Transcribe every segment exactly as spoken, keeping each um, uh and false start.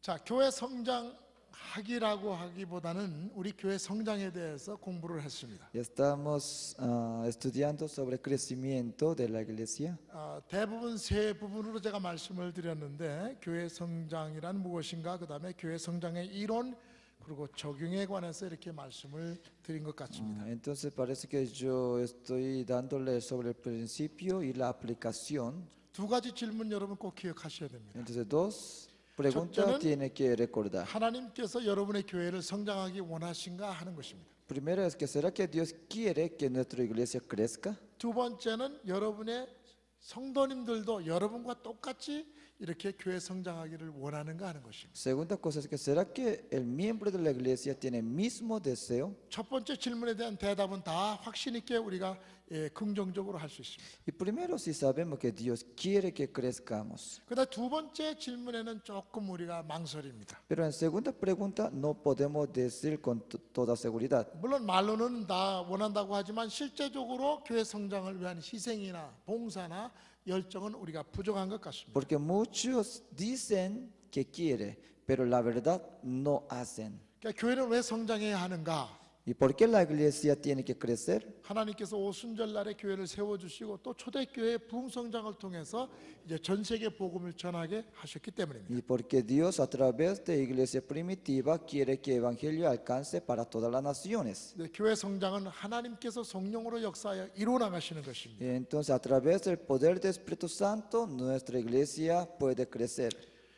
자, 교회 성장하기라고 하기보다는 우리 교회 성장에 대해서 공부를 했습니다. Estamos ah, estudiando sobre el crecimiento de la iglesia. 아, 대부분 세 부분으로 제가 말씀을 드렸는데 교회 성장이란 무엇인가, 그 다음에 교회 성장의 이론, 그리고 적용에 관해서 이렇게 말씀을 드린 것 같습니다. Ah, Entonces parece que yo estoy dándole sobre el principio y la aplicación. 두 가지 질문 여러분 꼭 기억하셔야 됩니다. Entonces dos preguntas 첫째는 tiene que recordar. 하나님께서 여러분의 교회를 성장하기 원하신가 하는 것입니다. Primero es que ¿será que Dios quiere que nuestra iglesia crezca? 두 번째는 여러분의 성도님들도 여러분과 똑같이 이렇게 교회 성장하기를 원하는가 하는 것입니다. Segunda cosa es que ¿será que el miembro de la iglesia tiene el mismo deseo? 첫 번째 질문에 대한 대답은 다 확신 있게 우리가 예, 긍정적으로 할 수 있습니다. Y primero si sabemos que Dios quiere que crezcamos. 그다음 두 번째 질문에는 조금 우리가 망설입니다. Pero en segunda pregunta no podemos decir con t- toda seguridad. 물론 말로는 다 원한다고 하지만 실제적으로 교회 성장을 위한 희생이나 봉사나 열정은 우리가 부족한 것 같습니다. Porque muchos dicen que quiere, pero la verdad no hacen. 그러니까 교회는 왜 성장해야 하는가? ¿Y por qué la iglesia tiene que crecer? 하나님께서 오순절날에 교회를 세워주시고 또 초대교회 부흥성장을 통해서 이제 전 세계 복음을 전하게 하셨기 때문입니다. Y porque Dios a través de iglesia primitiva quiere que el evangelio alcance para todas las naciones. 네, 교회 성장은 하나님께서 성령으로 역사하여 이루어 나가시는 것입니다. Y entonces a través del poder del Espíritu Santo nuestra iglesia puede crecer.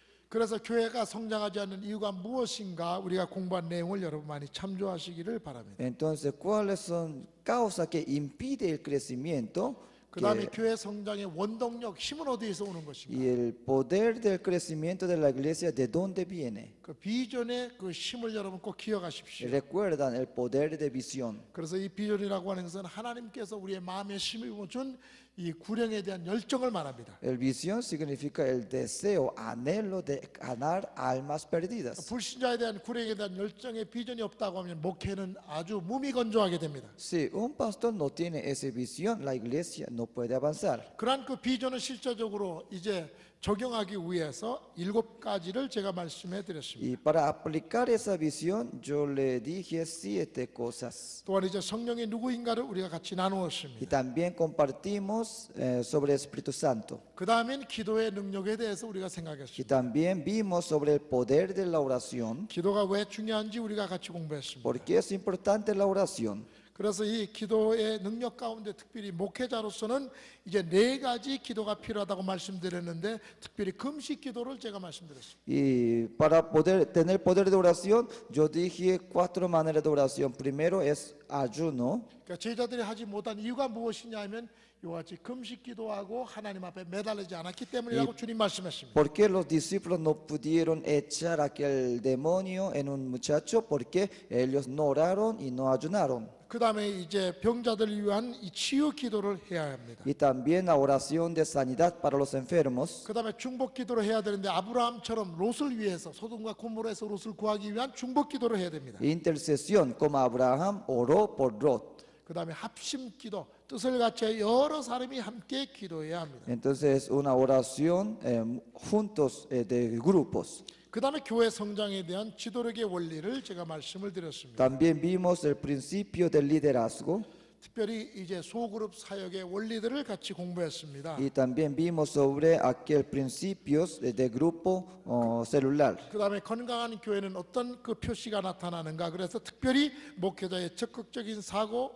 그래서 교회가 성장하지 않는 이유가 무엇인가 우리가 공부한 내용을 여러분 많이 참조하시기를 바랍니다. Entonces, ¿cuáles son causas que impiden el crecimiento? 그 다음에 Que- 교회 성장의 원동력, 힘은 어디에서 오는 것인가? y el poder del crecimiento de la iglesia, ¿de dónde viene? 그 비전의 그 힘을 여러분 꼭 기억하십시오. Recuerdan el poder de visión. 그래서 이 비전이라고 하는 것은 하나님께서 우리의 마음에 심어 준 이 구령에 대한 열정을 말합니다. El visión significa el deseo, anhelo de ganar almas perdidas. 불신자에 대한 구령에 대한 열정의 비전이 없다고 하면 목회는 아주 무미건조하게 됩니다. Si un pastor no tiene esa visión, la iglesia no puede avanzar. 그러한 그 비전을 실제적으로 이제 적용하기 위해서 일곱 가지를 제가 말씀해 드렸습니다. Y para aplicar esa visión, yo le dije siete cosas. 또한 이제 성령이 누구인가를 우리가 같이 Y 나누었습니다. también compartimos eh, sobre el Espíritu Santo. 그 다음엔 기도의 능력에 대해서 우리가 Y 생각했습니다. también vimos sobre el poder de la oración. 기도가 왜 중요한지 우리가 같이 공부했습니다. ¿Por qué es importante la oración? 그래서 이 기도의 능력 가운데 특별히 목회자로서는 이제 네 가지 기도가 필요하다고 말씀드렸는데 특별히 금식 기도를 제가 말씀드렸습니다. Y para poder tener poder de oración, yo dije cuatro maneras de oración. Primero es ayuno. 그러니까 제자들이 하지 못한 이유가 무엇이냐 하면 이와 같이 금식 기도하고 하나님 앞에 매달리지 않았기 때문이라고 주님 말씀했습니다. ¿Por qué los discípulos no pudieron echar aquel demonio en un muchacho? Porque ellos no oraron y no ayunaron. 그 다음에 이제 병자들을 위한 이 치유 기도를 해야 합니다. Y también la oración de sanidad para los enfermos. 그 다음에 중복 기도를 해야 되는데 아브라함처럼 롯을 위해서 소돔과 고모라에서 롯을 구하기 위한 중복 기도를 해야 됩니다. Intercesión, como Abraham oró por Lot. 그 다음에 합심 기도, 뜻을 같이 여러 사람이 함께 기도해야 합니다. Entonces, una oración eh, juntos eh, de grupos. 그 다음에 교회 성장에 대한 지도력의 원리를 제가 말씀을 드렸습니다. También vimos el principio del liderazgo. 특별히 이제 소그룹 사역의 원리들을 같이 공부했습니다. Y también vimos sobre aquel principios de, de grupo oh, celular. 그 다음에 건강한 교회는 어떤 그 표시가 나타나는가, 그래서 특별히 목회자의 적극적인 사고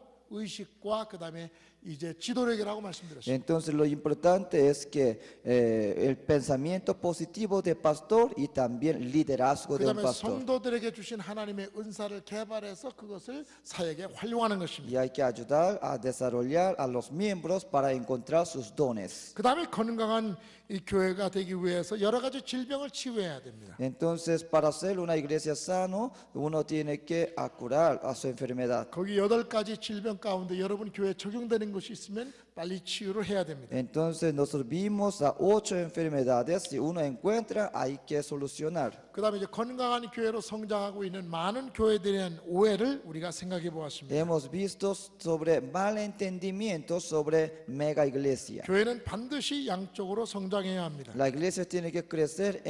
의식과 그 다음에 이제 지도력이라고 말씀드렸습니다. Entonces lo importante es que eh, el pensamiento positivo de pastor y también liderazgo 그 de un 다음에 pastor. 성도들에게 주신 하나님의 은사를 개발해서 그것을 사역에 활용하는 것입니다. Y hay que ayudar a desarrollar a los miembros para encontrar sus dones. 그 다음에 건강한 이 교회가 되기 위해서 여러 가지 질병을 치유해야 됩니다. Entonces, para ser una iglesia sano, uno tiene que curar a su enfermedad. 거기 여덟 가지 질병 가운데 여러분 교회에 적용되는 것이 있으면 빨리 치유를 해야 됩니다. Entonces, nosotros vimos a ocho enfermedades. Si uno encuentra, hay que solucionar. 그 다음에 이제 건강한 교회로 성장하고 있는 많은 교회들에 대한 오해를 우리가 생각해 보았습니다. Hemos visto sobre malentendimiento sobre mega iglesia. 교회는 반드시 양쪽으로 성장해야 합니다. La iglesia tiene que crecer en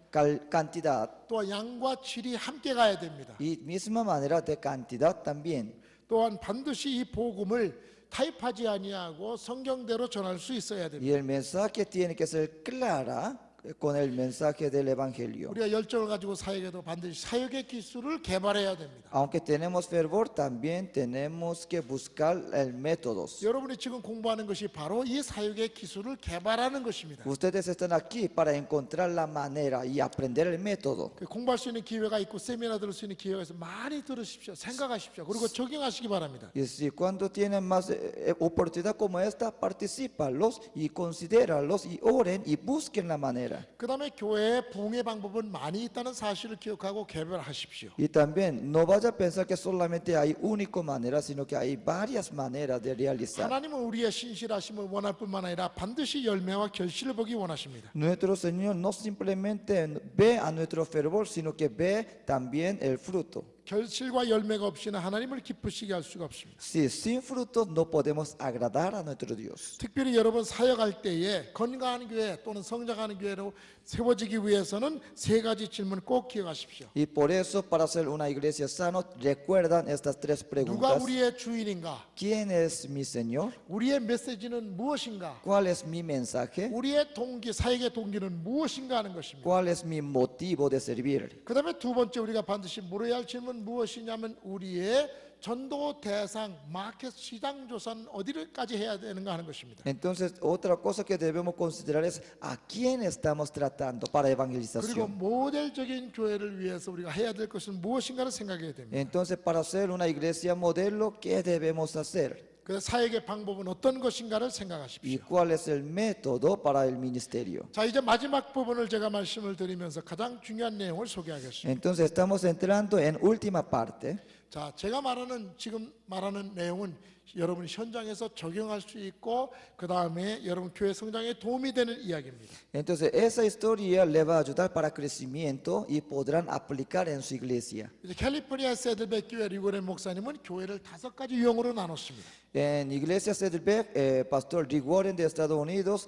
cal- cantidad 또 양과 질이 함께 가야 됩니다. y misma manera de cantidad también. 또한 반드시 이 복음을 타입하지 아니하고 성경대로 전할 수 있어야 Y 됩니다. el mensaje tiene que ser clara con el mensaje del Evangelio. 우리가 열정을 가지고 사역에도 반드시 사역의 기술을 개발해야 됩니다. Aunque tenemos fervor, también tenemos que buscar el métodos. 여러분이 지금 공부하는 것이 바로 이 사역의 기술을 개발하는 것입니다. Ustedes están aquí para encontrar la manera y aprender el método. 그 공부할 수 있는 기회가 있고 세미나 들을 수 있는 기회가 있어 많이 들으십시오. 생각하십시오. 그리고 적용하시기 바랍니다. Y si cuando tienen más eh, oportunidad como esta, participalos y considéralos y oren y busquen la manera. 그 다음에 교회의 부흥의 방법은 많이 있다는 사실을 기억하고 개발하십시오. Y también no vaya a pensar que solamente hay única manera, sino que hay varias maneras de realizar. 하나님은 우리의 신실하심을 원할 뿐만 아니라 반드시 열매와 결실을 보기 원하십니다. Nuestro Señor no simplemente ve a nuestro fervor, sino que ve también el fruto. 결실과 열매가 없이는 하나님을 기쁘시게 할 수가 없습니다. Si sin frutos no podemos agradar a nuestro Dios. 특별히 여러분 사역할 때에 건강한 교회 또는 성장하는 교회로 세워지기 위해서는 세 가지 질문 꼭 기억하십시오. Y por eso, para ser una iglesia sana, recuerdan estas tres 누가 preguntas. 우리의 주인인가? ¿Quién es mi Señor? 우리의 메시지는 무엇인가? ¿Cuál es mi mensaje? 우리의 동기, 사역의 동기는 무엇인가 하는 것입니다. ¿Cuál es mi motivo de servir? 그 다음에 두 번째 우리가 반드시 물어야 할 질문 무엇이냐면 우리의 전도 대상, 마켓 시장 조사는 어디까지 해야 되는가 하는 것입니다. Entonces, otra cosa que debemos considerar es a quién estamos tratando para 그리고 evangelización. 모델적인 교회를 위해서 우리가 해야 될 것은 무엇인가를 생각해야 됩니다. Entonces, para ser una iglesia modelo, ¿qué debemos hacer? 그래서 사역의 방법은 어떤 것인가를 ¿Y 생각하십시오. cuál es el método para el ministerio? 자, 이제 마지막 부분을 제가 말씀을 드리면서 가장 중요한 내용을 소개하겠습니다. Entonces, estamos entrando en última parte. 자, 제가 말하는 지금 말하는 내용은 여러분이 현장에서 적용할 수 있고 그 다음에 여러분 교회 성장에 도움이 되는 이야기입니다. Entonces, esa historia le va a ayudar para crecimiento y podrán aplicar en su iglesia. 이제 캘리포니아 세들백 교회 리고렌 목사님은 교회를 다섯 가지 유형으로 나눴습니다. En Iglesia Saddleback, eh, Pastor Rick Warren de Estados Unidos,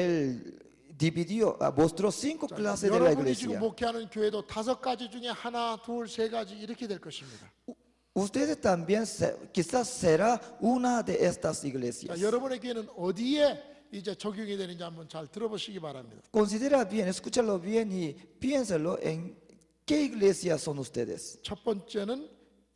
él dividió, ah, mostró cinco clases de la 여러분이 지금 iglesia. 목회하는 교회도 다섯 가지 중에 하나, 둘, 세 가지 이렇게 될 것입니다. Ustedes también se- quizás será una de estas 자, iglesias. 여러분의 교회는 어디에 이제 적용이 되는지 한번 잘 들어보시기 바랍니다. Considera bien, escúchalo bien y piénsalo en qué iglesias son ustedes. 첫 번째는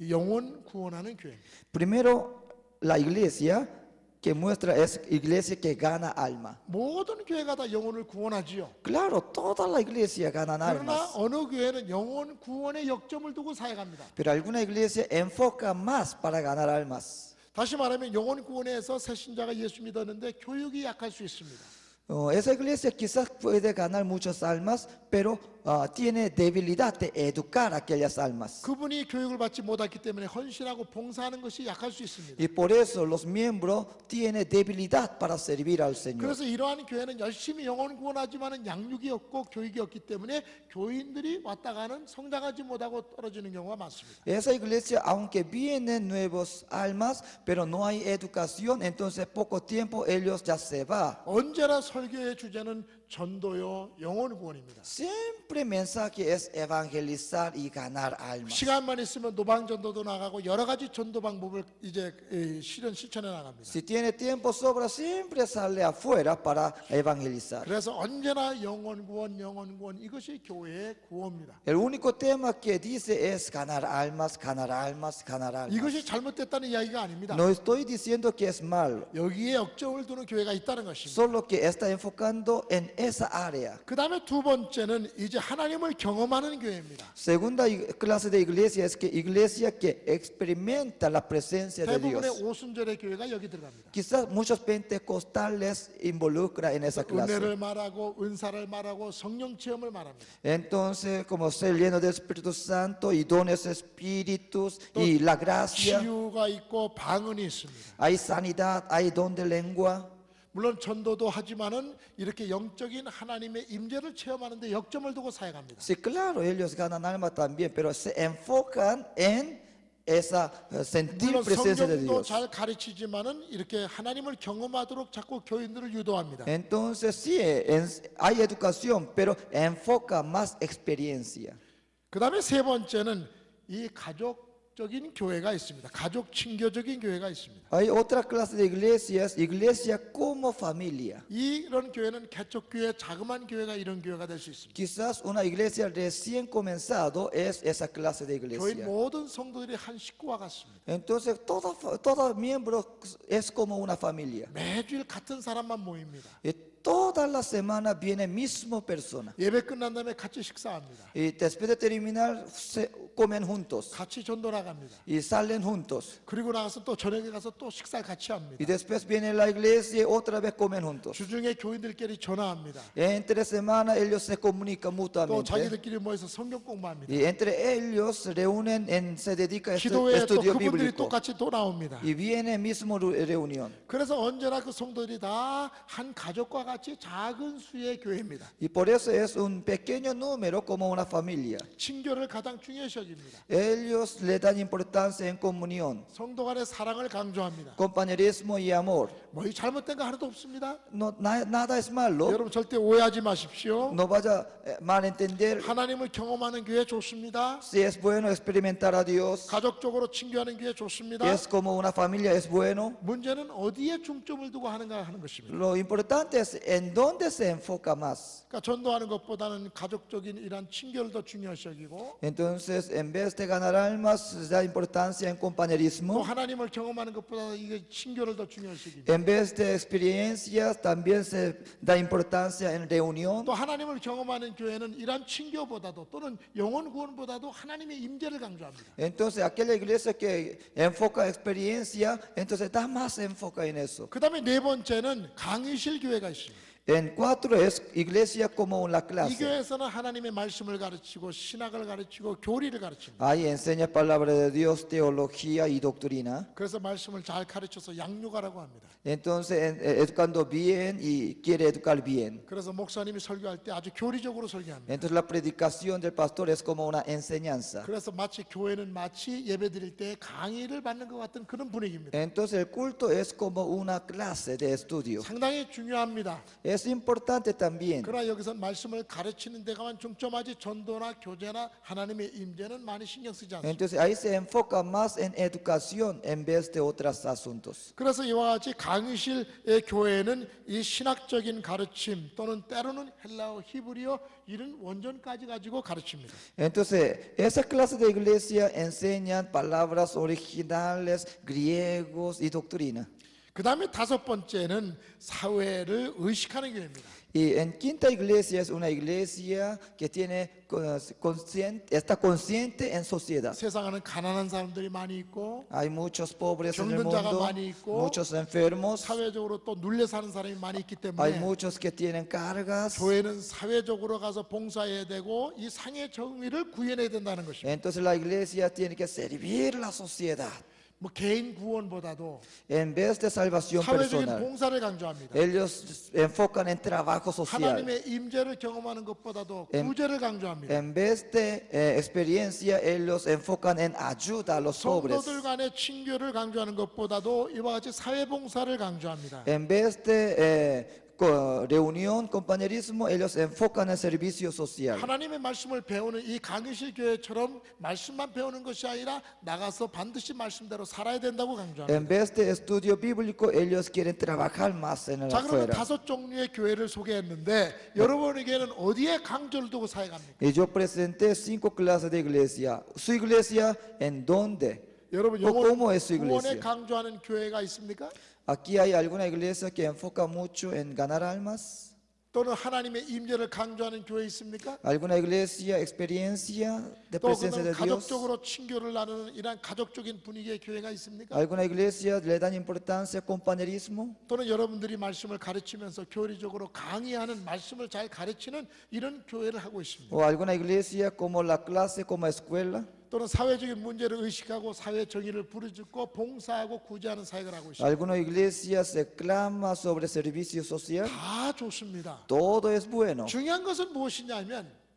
영혼 구원하는 교회입니다. Primero, la iglesia que muestra es iglesia que gana alma. 모든 교회가 다 영혼을 구원하지요. Claro, toda la iglesia ganan 그러나 almas. 어느 교회는 영혼 구원에 역점을 두고 사역합니다. Pero alguna iglesia enfoca más para ganar almas. 다시 말하면 영혼 구원에서 새신자가 예수 믿었는데 교육이 약할 수 있습니다. Oh, esa iglesia quizás puede ganar muchas almas, pero ah, tiene debilidad de educar a aquellas almas. 그분이 교육을 받지 못했기 때문에 헌신하고 봉사하는 것이 약할 수 있습니다. Y por eso los miembros tienen debilidad para servir al Señor. 그래서 이러한 교회는 열심히 영혼 구원하지만은 양육이 없고 교육이 없기 때문에 교인들이 왔다 가는 성장하지 못하고 떨어지는 경우가 많습니다. Esa iglesia, aunque vienen nuevos almas, pero no hay educación, entonces poco tiempo ellos ya se van. 언제나 설교의 주제는 전도요 영혼 구원입니다. Siempre mensaje es evangelizar y ganar almas. 시간만 있으면 노방 전도도 나가고 여러 가지 전도 방법을 이제 에, 실현 실천해 나갑니다. Si tiene tiempo sobra, siempre sale afuera para evangelizar. 그래서 언제나 영혼 구원, 영혼 구원 이것이 교회의 구원입니다. El único tema que dice es ganar almas, ganar almas, ganar almas. 이것이 잘못됐다는 이야기가 아닙니다. No estoy diciendo que es malo, 여기에 역점을 두는 교회가 있다는 것입니다. solo que está enfocando en esa área. 그 다음에 두 번째는 이제 하나님을 경험하는 교회입니다. Segunda ig- clase de iglesia es que iglesia que experimenta la presencia de 대부분의 Dios. 오순절의 교회가 여기 들어갑니다. Quizás muchos pentecostales involucran en esa clase. 은혜를 말하고 은사를 말하고 성령 체험을 말합니다. Entonces, como ser lleno del Espíritu Santo y dones espíritus y la gracia, 치유가 있고 방언이 있습니다. hay sanidad, hay don de lengua. 물론 전도도 하지만은 이렇게 영적인 하나님의 임재를 체험하는데 역점을 두고 사역합니다. Sí, claro, ellos ganan alma también, pero se enfocan en esa eh, sentir 물론 presencia de 성경도 Dios. 잘 가르치지만은 이렇게 하나님을 경험하도록 자꾸 교인들을 유도합니다. Entonces sí, eh, en- hay educación, pero enfoca más experiencia. 그다음에 세 번째는 이 가족적인 교회가 있습니다. 가족 친교적인 교회가 있습니다. Hay otra clase de iglesias, iglesia como familia. 이런 교회는 개척교회, 자그마한 교회가 이런 교회가 될 수 있습니다. Quizás una iglesia recién comenzado es esa clase de 교인 iglesia. 모든 성도들이 한 식구와 같습니다. Entonces todo, fa- todo miembro es como una familia. 매주일 같은 사람만 모입니다. Y toda la semana viene misma persona. 예배 끝난 다음에 같이 식사합니다. Y después de terminar se comen juntos 같이 전도 나갑니다. y salen juntos. 그리고 나가서 또 저녁에 가서 또 식사를 같이 Y 합니다. después viene la iglesia y otra vez comen juntos. 주중에 교인들끼리 전화합니다. Entre semana ellos se comunican 또 mutuamente. 자기들끼리 모여서 성경 공부합니다. Y entre ellos se reúnen, en, se dedica a este 기도회 또 estudio 그분들이 bíblico. 똑같이 또 나옵니다. Y viene mismo ru- reunión. 그래서 언제나 그 성도들이 다 한 가족과 같이 작은 수의 교회입니다. Y por eso es un pequeño número como una familia. 친교를 가장 중요시 여깁니다. Ellos le dan importancia en comunión, 성도 간의 사랑을 강조합니다. compañerismo y amor. 뭐 이 잘못된 거 하나도 없습니다. No, na- nada es malo. 여러분 절대 오해하지 마십시오. No vaya a malentender. 하나님을 경험하는 교회 좋습니다. Si es bueno experimentar a Dios, 가족적으로 친교하는 교회 좋습니다. es como una familia, es bueno. 문제는 어디에 중점을 두고 하는가 하는 것입니다. Lo importante es en dónde se enfoca más. 그러니까 전도하는 것보다는 가족적인 이런 친교를 더 중요시 여기고 Entonces, en vez de ganar almas, se da importancia en 또 compañerismo. 하나님을 경험하는 것보다 이게 친교를 더 중요시 여깁니다. En vez de experiencias, también se da importancia en reunión. 또 하나님을 경험하는 교회는 이런 친교보다도 또는 영혼 구원보다도 하나님의 임재를 강조합니다. Entonces, aquella iglesia que enfoca experiencia, entonces da más enfoque en eso. 그다음에 네 번째는 강의실 교회가 있습니다. En cuatro es iglesia como la 이 clase. 교회에서는 하나님의 말씀을 가르치고 신학을 가르치고 교리를 가르칩니다. Ahí enseña palabra de Dios, teología y doctrina. 그래서 말씀을 잘 가르쳐서 양육하라고 합니다. Entonces, en- eh, educando bien y quiere educar bien. 그래서 목사님이 설교할 때 아주 교리적으로 설교합니다. Entonces, la predicación del pastor es como una enseñanza. 그래서 마치 교회는 마치 예배 드릴 때 강의를 받는 것 같은 그런 분위기입니다. Entonces, el culto es como una clase de estudio. 상당히 중요합니다. Es importante también. 그러나 여기서 말씀을 가르치는 데가만 중점하지 전도나 교제나 하나님의 임재는 많이 신경 쓰지 않습니다. Entonces, ahí se enfoca más en educación en vez de otros asuntos. 그래서 이와 같이 강의실의 교회는 이 신학적인 가르침 또는 때로는 헬라어, 히브리어 이런 원전까지 가지고 가르칩니다. Entonces, esa clase de iglesia enseñan palabras originales, griegos y doctrina. 그 다음에 다섯 번째는 사회를 의식하는 교회입니다. Y en quinta iglesia es una iglesia que tiene consciente, está consciente en sociedad. 세상에는 가난한 사람들이 많이 있고 Hay muchos pobres en el 병든 자가 mundo, 많이 있고, muchos enfermos, 사회적으로 또 눌려 사는 사람이 많이 있기 hay 때문에 muchos que tienen cargas. 교회는 사회적으로 가서 봉사해야 되고 이 상의 정의를 구현해야 된다는 것입니다. Entonces la iglesia tiene que servir a la sociedad 뭐 개인 구원보다도 en vez de salvación 사회적인 personal. 봉사를 강조합니다. Ellos enfocan en trabajo social. 하나님의 임재를 경험하는 것보다도 em- 구제를 강조합니다. En vez de eh, experiencia, ellos enfocan en ayuda a los pobres. 성도들 간의 친교를 강조하는 것보다도 이와 같이 사회봉사를 강조합니다. En vez de eh, co- reunión, compañerismo, ellos enfocan en servicio social. 하나님의 말씀을 배우는 이 강의실 교회처럼 말씀만 배우는 것이 아니라 나가서 반드시 말씀대로 살아야 된다고 강조합니다. En vez de estudio bíblico, ellos quieren trabajar más en el 자, 그러면 afuera. 다섯 종류의 교회를 소개했는데 여러분에게는 어디에 강조를 두고 사역합니까? Y yo presenté cinco clases de iglesia. ¿Su iglesia en dónde? 여러분 어, ¿cómo 영혼 es su 구원에 iglesia? 강조하는 교회가 있습니까? Aquí hay alguna iglesia que enfoca mucho en ganar almas. 또는 하나님의 임재를 강조하는 교회 있습니까? Alguna iglesia, experiencia de 또 presencia de 그는 Dios. 가족적으로 친교를 나누는 이런 가족적인 분위기의 교회가 있습니까? Alguna iglesia le dan importancia compañerismo. 또는 여러분들이 말씀을 가르치면서 교리적으로 강의하는 말씀을 잘 가르치는 이런 교회를 하고 있습니다. O alguna iglesia como la clase, como escuela. 또는 사회적인 문제를 의식하고 사회 정의를 부르짖고 봉사하고 구제하는 사역을 하고 있습니다. Alguna iglesia se clama sobre servicio social. 다 좋습니다. Todo es bueno. 중요한 것은 무엇이냐면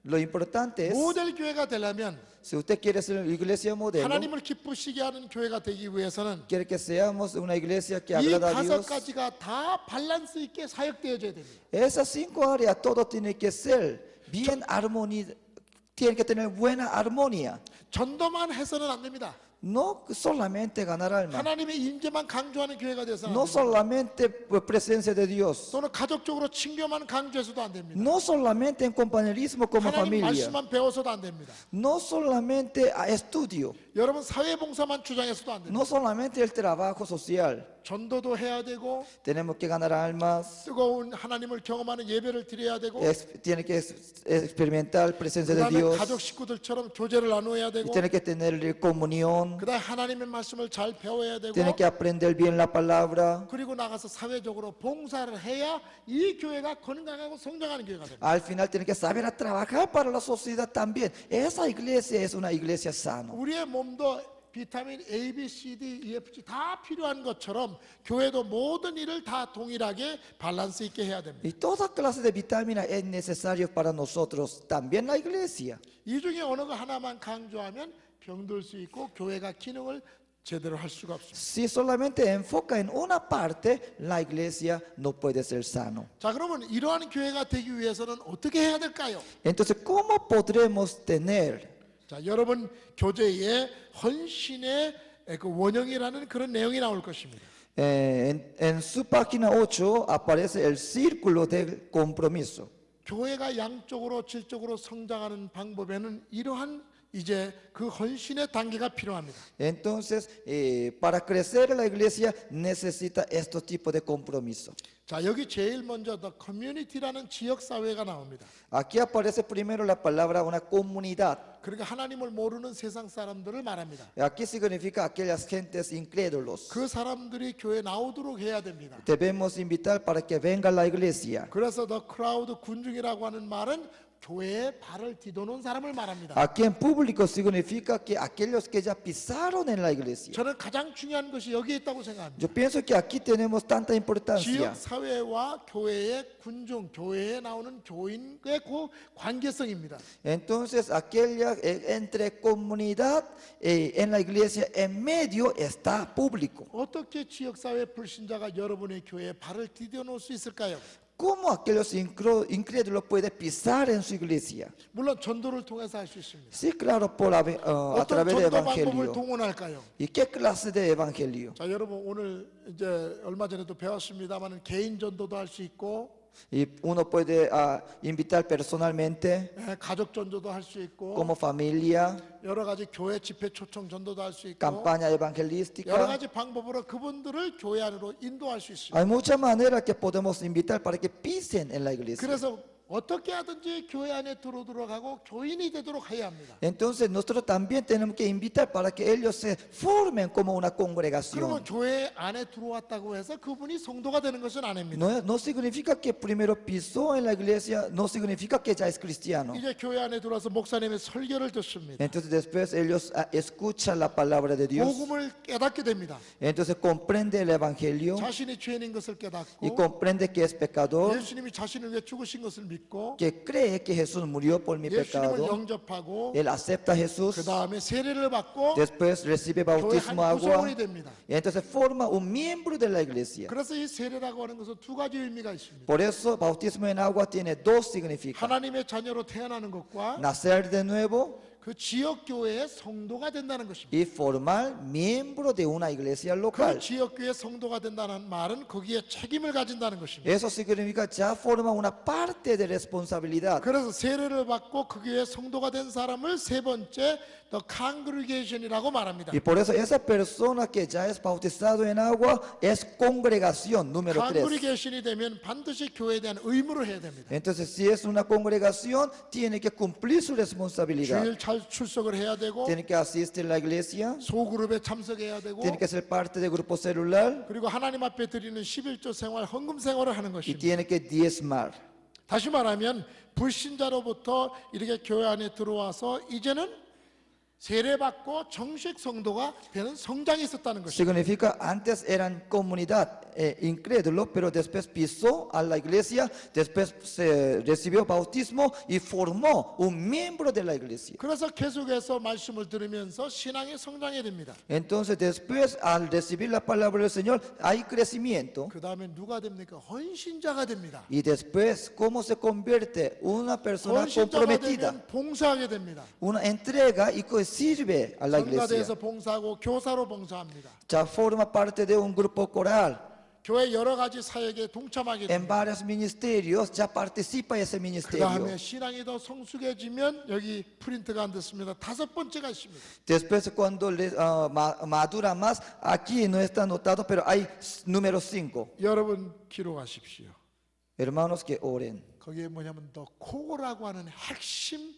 Lo importante es, 모델 교회가 되려면 si usted quiere ser una iglesia modelo, 하나님을 기쁘시게 하는 교회가 되기 위해서는 quiere que seamos una iglesia que 이 agrada a 다섯 Dios, 가지가 다 밸런스 있게 사역되어져야 됩니다. esas cinco áreas, todo tiene que ser bien armonía, tiene que tener buena armonía. 전도만 해서는 안 됩니다. No solamente ganar alma, 하나님의 임재만 강조하는 교회가 돼서는 안 no 됩니다. solamente pues, presencia de Dios, 또는 가족적으로 친교만 강조해서도 안 됩니다. no solamente en compañerismo como 하나님 familia, 말씀만 배워서도 안 됩니다. no solamente a estudio, 여러분 사회봉사만 주장해서도 안 됩니다. no solamente el trabajo social. 전도도 해야 되고 Tenemos que ganar almas, 뜨거운 하나님을 경험하는 예배를 드려야 되고 es- tiene que ex- experimentar presencia de 그다음에 Dios, 가족 식구들처럼 교제를 나누어야 y 되고 tiene que tener comunión, 그다음에 하나님의 말씀을 잘 배워야 되고 tiene que aprender bien la palabra. 그리고 나가서 사회적으로 봉사를 해야 이 교회가 건강하고 성장하는 교회가 됩니다. Al final tiene que saber a trabajar para la sociedad también. Esa iglesia es una iglesia sana. 우리의 몸도 비타민 A, B, C, D, E, F, G 다 필요한 것처럼 교회도 모든 일을 다 동일하게 밸런스 있게 해야 됩니다. Y toda clase de vitamina es necesario para nosotros, también la iglesia. 이 중에 어느 거 하나만 강조하면 병들 수 있고 교회가 기능을 제대로 할 수가 없습니다. Si solamente enfoca en una parte, la iglesia no puede ser sano. 자, 그러면 이러한 교회가 되기 위해서는 어떻게 해야 될까요? Entonces, ¿cómo podremos tener? 자, 여러분 교제의 헌신의 그 원형이라는 그런 내용이 나올 것입니다. Eh, en, en su página ocho aparece el círculo del compromiso. 교회가 양쪽으로 질적으로 성장하는 방법에는 이러한 이제 그 헌신의 단계가 필요합니다. Entonces, eh, para crecer la iglesia necesita estos tipos de compromiso. 자, 여기 제일 먼저 The Community라는 지역 사회가 나옵니다. Aquí aparece primero la palabra una comunidad. 그러니까 하나님을 모르는 세상 사람들을 말합니다. Aquí significa aquellas gentes incrédulos. 그 사람들이 교회 나오도록 해야 됩니다. Debemos invitar para que venga a la iglesia. 그래서 The Crowd 군중이라고 하는 말은 교회에 발을 디뎌놓은 사람을 말합니다. Aquí en público significa que aquellos que ya pisaron en la iglesia. 저는 가장 중요한 것이 여기에 있다고 생각합니다. Yo pienso que aquí tenemos tanta importancia. 지역 사회와 교회의 군중, 교회에 나오는 교인의 그 관계성입니다. Entonces, aquella eh, entre comunidad eh, en la iglesia, en medio está público. 어떻게 지역 사회 불신자가 여러분의 교회에 발을 디뎌 놓을 수 있을까요? ¿Cómo aquellos incro- incrédulos pueden pisar en su iglesia? 물론 전도를 통해서 할 수 있습니다. Sí, claro, por, ave- ah, a 어떤 través de 전도 방법을 evangelio. 동원할까요? ¿Y qué clase de evangelio? 자, 여러분 오늘 이제 얼마 전에도 배웠습니다만 개인 전도도 할 수 있고 Y uno puede ah, invitar personalmente, 예, 가족 전도도 할 수 있고 como familia, 여러 가지 교회 집회 초청 전도도 할 수 있고 campaña 여러 evangelística. 가지 방법으로 그분들을 교회 안으로 인도할 수 있습니다. Hay muchas maneras que podemos invitar para que pisen en la iglesia. 그래서 어떻게 하든지 교회 안에 들어들어 가고 교인이 되도록 해야 합니다. Entonces nosotros también tenemos que invitar para que ellos se formen como una 그러면 congregación. 교회 안에 들어왔다고 해서 그분이 성도가 되는 것은 아닙니다. No, no significa que primero pisó en la iglesia, no significa que ya es cristiano. 이제 교회 안에 들어와서 목사님의 설교를 듣습니다. Entonces después ellos ah, escuchan la palabra de Dios. 복음을 깨닫게 됩니다. Entonces comprende el evangelio 자신이 죄인인 것을 y 깨닫고 comprende que es pecador, 예수님이 자신을 위해 죽으신 것을 믿고 que cree que Jesús murió por mi 예수님을 pecado. 영접하고 Él acepta a 그 Jesús, 다음에 세례를 받고 después recibe 교회 한 bautismo agua 구성원이 됩니다. y entonces forma un miembro de la iglesia. 그래서 이 세례라고 하는 것은 두 가지 의미가 있습니다. Por eso bautismo en agua tiene dos significados. 하나님의 자녀로 태어나는 것과 Nacer de nuevo 그 지역 교회의 성도가 된다는 것입니다. y formar miembro de una iglesia 그 local. 지역 교회 성도가 된다는 말은 거기에 책임을 가진다는 것입니다. Eso significa ya forma una parte de responsabilidad. 그래서 세례를 받고 그 교회 성도가 된 사람을 세 번째 The Congregation이라고 말합니다. Y por eso esa persona que ya es bautizado en agua es congregación número tres. Congregation이 되면 반드시 교회에 대한 의무를 해야 됩니다. Entonces, si es una congregación, tiene que cumplir su responsabilidad. 주일 잘 출석을 해야 되고 Tiene que asistir a la iglesia, 소그룹에 참석해야 되고 tiene que ser parte del grupo celular 그리고 하나님 앞에 드리는 십일조 생활, 헌금 생활을 하는 y 것입니다. tiene que diezmar. 다시 말하면 불신자로부터 이렇게 교회 안에 들어와서 이제는 세례받고 정식 성도가 되는 성장이 있었다는 것입니다. Significa, antes eran comunidad eh, incrédulo, pero después pisó a la iglesia, después se recibió bautismo y formó un miembro de la iglesia. 그래서 계속해서 말씀을 들으면서 신앙이 성장해야 됩니다. Entonces, después, al recibir la palabra del Señor, hay crecimiento. 그 다음에 누가 됩니까? 헌신자가 됩니다. Y después, ¿cómo se convierte una persona 헌신자가 comprometida? 되면 봉사하게 됩니다. Una entrega y que sirve a la iglesia. 성가대에서 봉사하고 교사로 봉사합니다. Ya forma parte de un grupo coral. 교회 여러 가지 사역에 동참하게 En 됩니다. varios ministerios ya participa ese 그 ministerio. 다음에 신앙이 더 성숙해지면 여기 프린트가 안 됐습니다. 다섯 번째가 있습니다. Después, cuando le, ah, ma- madura más, aquí no está anotado, pero hay s- número cinco. 여러분 기록하십시오. Hermanos que oren. 거기에 뭐냐면 더 코어라고 하는 핵심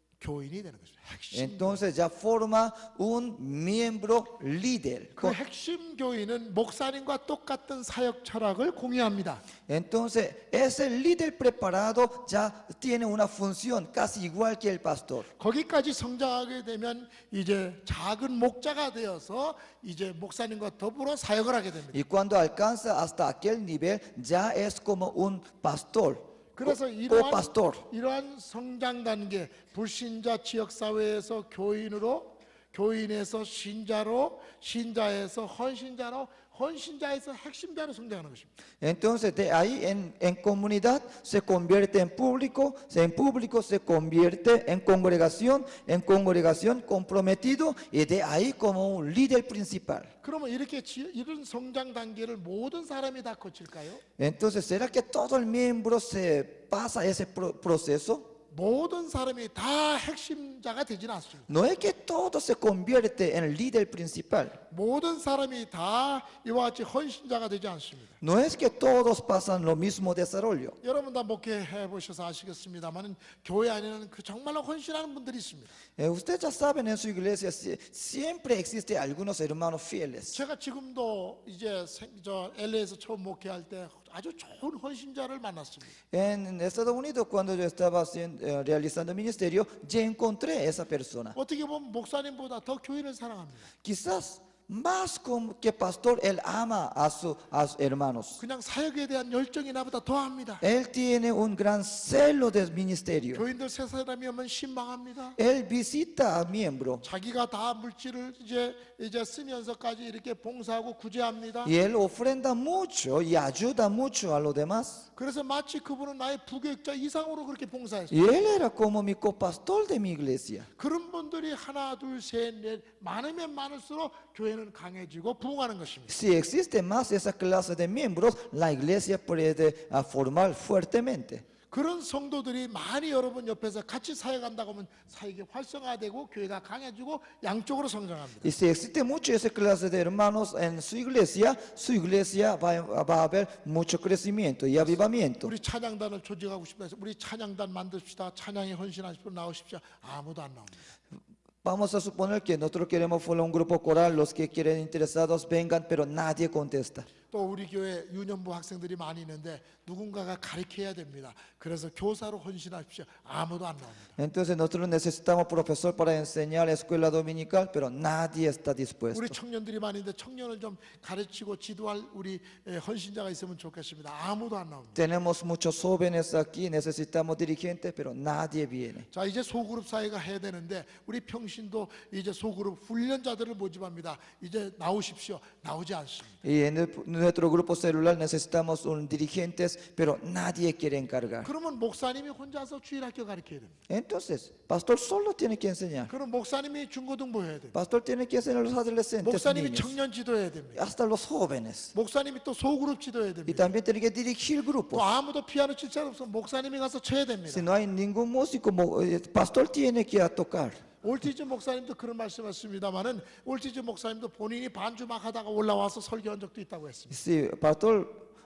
교인이 되는 것입니다. 핵심. Entonces ya forma un miembro líder. 그 핵심 교인은 목사님과 똑같은 사역 철학을 공유합니다. Entonces ese líder preparado ya tiene una función casi igual que el pastor. 거기까지 성장하게 되면 이제 작은 목자가 되어서 이제 목사님과 더불어 사역을 하게 됩니다. Y cuando alcanza hasta aquel nivel, ya es como un pastor. 그래서 o 이러한, pastor. 이러한 성장 단계, 불신자 지역 사회에서 교인으로, 교인에서 신자로, 신자에서 헌신자로, 헌신자에서 핵심자로 성장하는 것입니다. Entonces de ahí en, en comunidad se convierte en público, en público se convierte en congregación, en congregación comprometido y de ahí como un líder principal. 그러면 이렇게 지, 이런 성장 단계를 모든 사람이 다 거칠까요? Entonces, ¿será que todo el miembro se pasa ese pro- proceso? 모든 사람이 다 핵심자가 되지는 않습니다. No es que todo se convierte en el líder principal. 모든 사람이 다 이와 같이 헌신자가 되지 않습니다. No es que todos pasan lo mismo desarrollo. 여러분 다 목회해 보셔서 아시겠습니다만 교회 안에는 그 정말로 헌신하는 분들이 있습니다. Eh, ustedes ya saben, en su iglesia si- siempre existe algunos hermanos fieles. 제가 지금도 이제 생- 저 엘에이에서 처음 목회할 때 아주 좋은 헌신자를 만났습니다. En Estados Unidos, cuando yo estaba haciendo, eh, realizando ministerio, yo encontré esa persona. 어떻게 보면 목사님보다 더 교인을 사랑합니다. Quizás más como que pastor, él ama a, su- a sus hermanos. 그냥 사역에 대한 열정이 나보다 더합니다. Él tiene un gran celo del ministerio. 교인들 세 사람이 오면 신방합니다. Él visita a miembros 자기가 다 물질을 이제 이제 쓰면서까지 이렇게 봉사하고 구제합니다. y él ofrenda mucho y ayuda mucho a los demás. 그래서 마치 그분은 나의 부교육자 이상으로 그렇게 봉사했어요. Y él era como mi copastor de mi iglesia. 그런 분들이 하나, 둘, 셋, 넷 많으면 많을수록 교회는 강해지고 부흥하는 것입니다. Si existe más esa clase de miembros, la iglesia puede ah, formar fuertemente. 그런 성도들이 많이 여러분 옆에서 같이 사역한다고 하면 사역이 활성화되고 교회가 강해지고 양쪽으로 성장합니다. Y si existe mucho esa clase de hermanos en su iglesia, su iglesia va, va a haber mucho crecimiento y avivamiento. 우리 찬양단을 조직하고 싶다 해서 우리 찬양단 만듭시다. 찬양에 헌신하십시오. 나오십시오. 아무도 안 나옵니다. Vamos a suponer que nosotros queremos formar un grupo coral, los que quieren interesados vengan, pero nadie contesta. 또 우리 교회 유년부 학생들이 많이 있는데 누군가가 가르쳐야 됩니다. 그래서 교사로 헌신하십시오. 아무도 안 나옵니다. Entonces nosotros necesitamos profesor para enseñar la escuela dominical, pero nadie está dispuesto. 우리 청년들이 많이 있는데 청년을 좀 가르치고 지도할 우리 에, 헌신자가 있으면 좋겠습니다. 아무도 안 나옵니다. Tenemos muchos jóvenes aquí, necesitamos dirigentes, pero nadie viene. 자, 이제 소그룹 사회가 해야 되는데 우리 평신도 이제 소그룹 훈련자들을 모집합니다. 이제 나오십시오. 나오지 않습니다. Y en el- nuestro grupo celular necesitamos un dirigentes, pero nadie quiere encargar. 그러면 목사님이 혼자서 주일학교 가르쳐야 됩니다. Entonces, pastor solo tiene que enseñar. 그럼 목사님이 중고등부 해야 됩니다. Pastor tiene que enseñar a los adolescentes, 목사님이 niños, 청년 지도해야 됩니다. hasta los jóvenes. 목사님이 또 소그룹 지도해야 Y 됩니다. también tiene que dirigir 또 grupos. 아무도 피아노 칠 사람 없으면 목사님이 가서 쳐야 됩니다. Si no hay ningún músico, mo- eh, pastor tiene que ir a tocar. 올티즈 목사님도 그런 말씀하셨습니다만은 올티즈 목사님도 본인이 반주 막 하다가 올라와서 설교한 적도 있다고 했습니다. Sí, pastor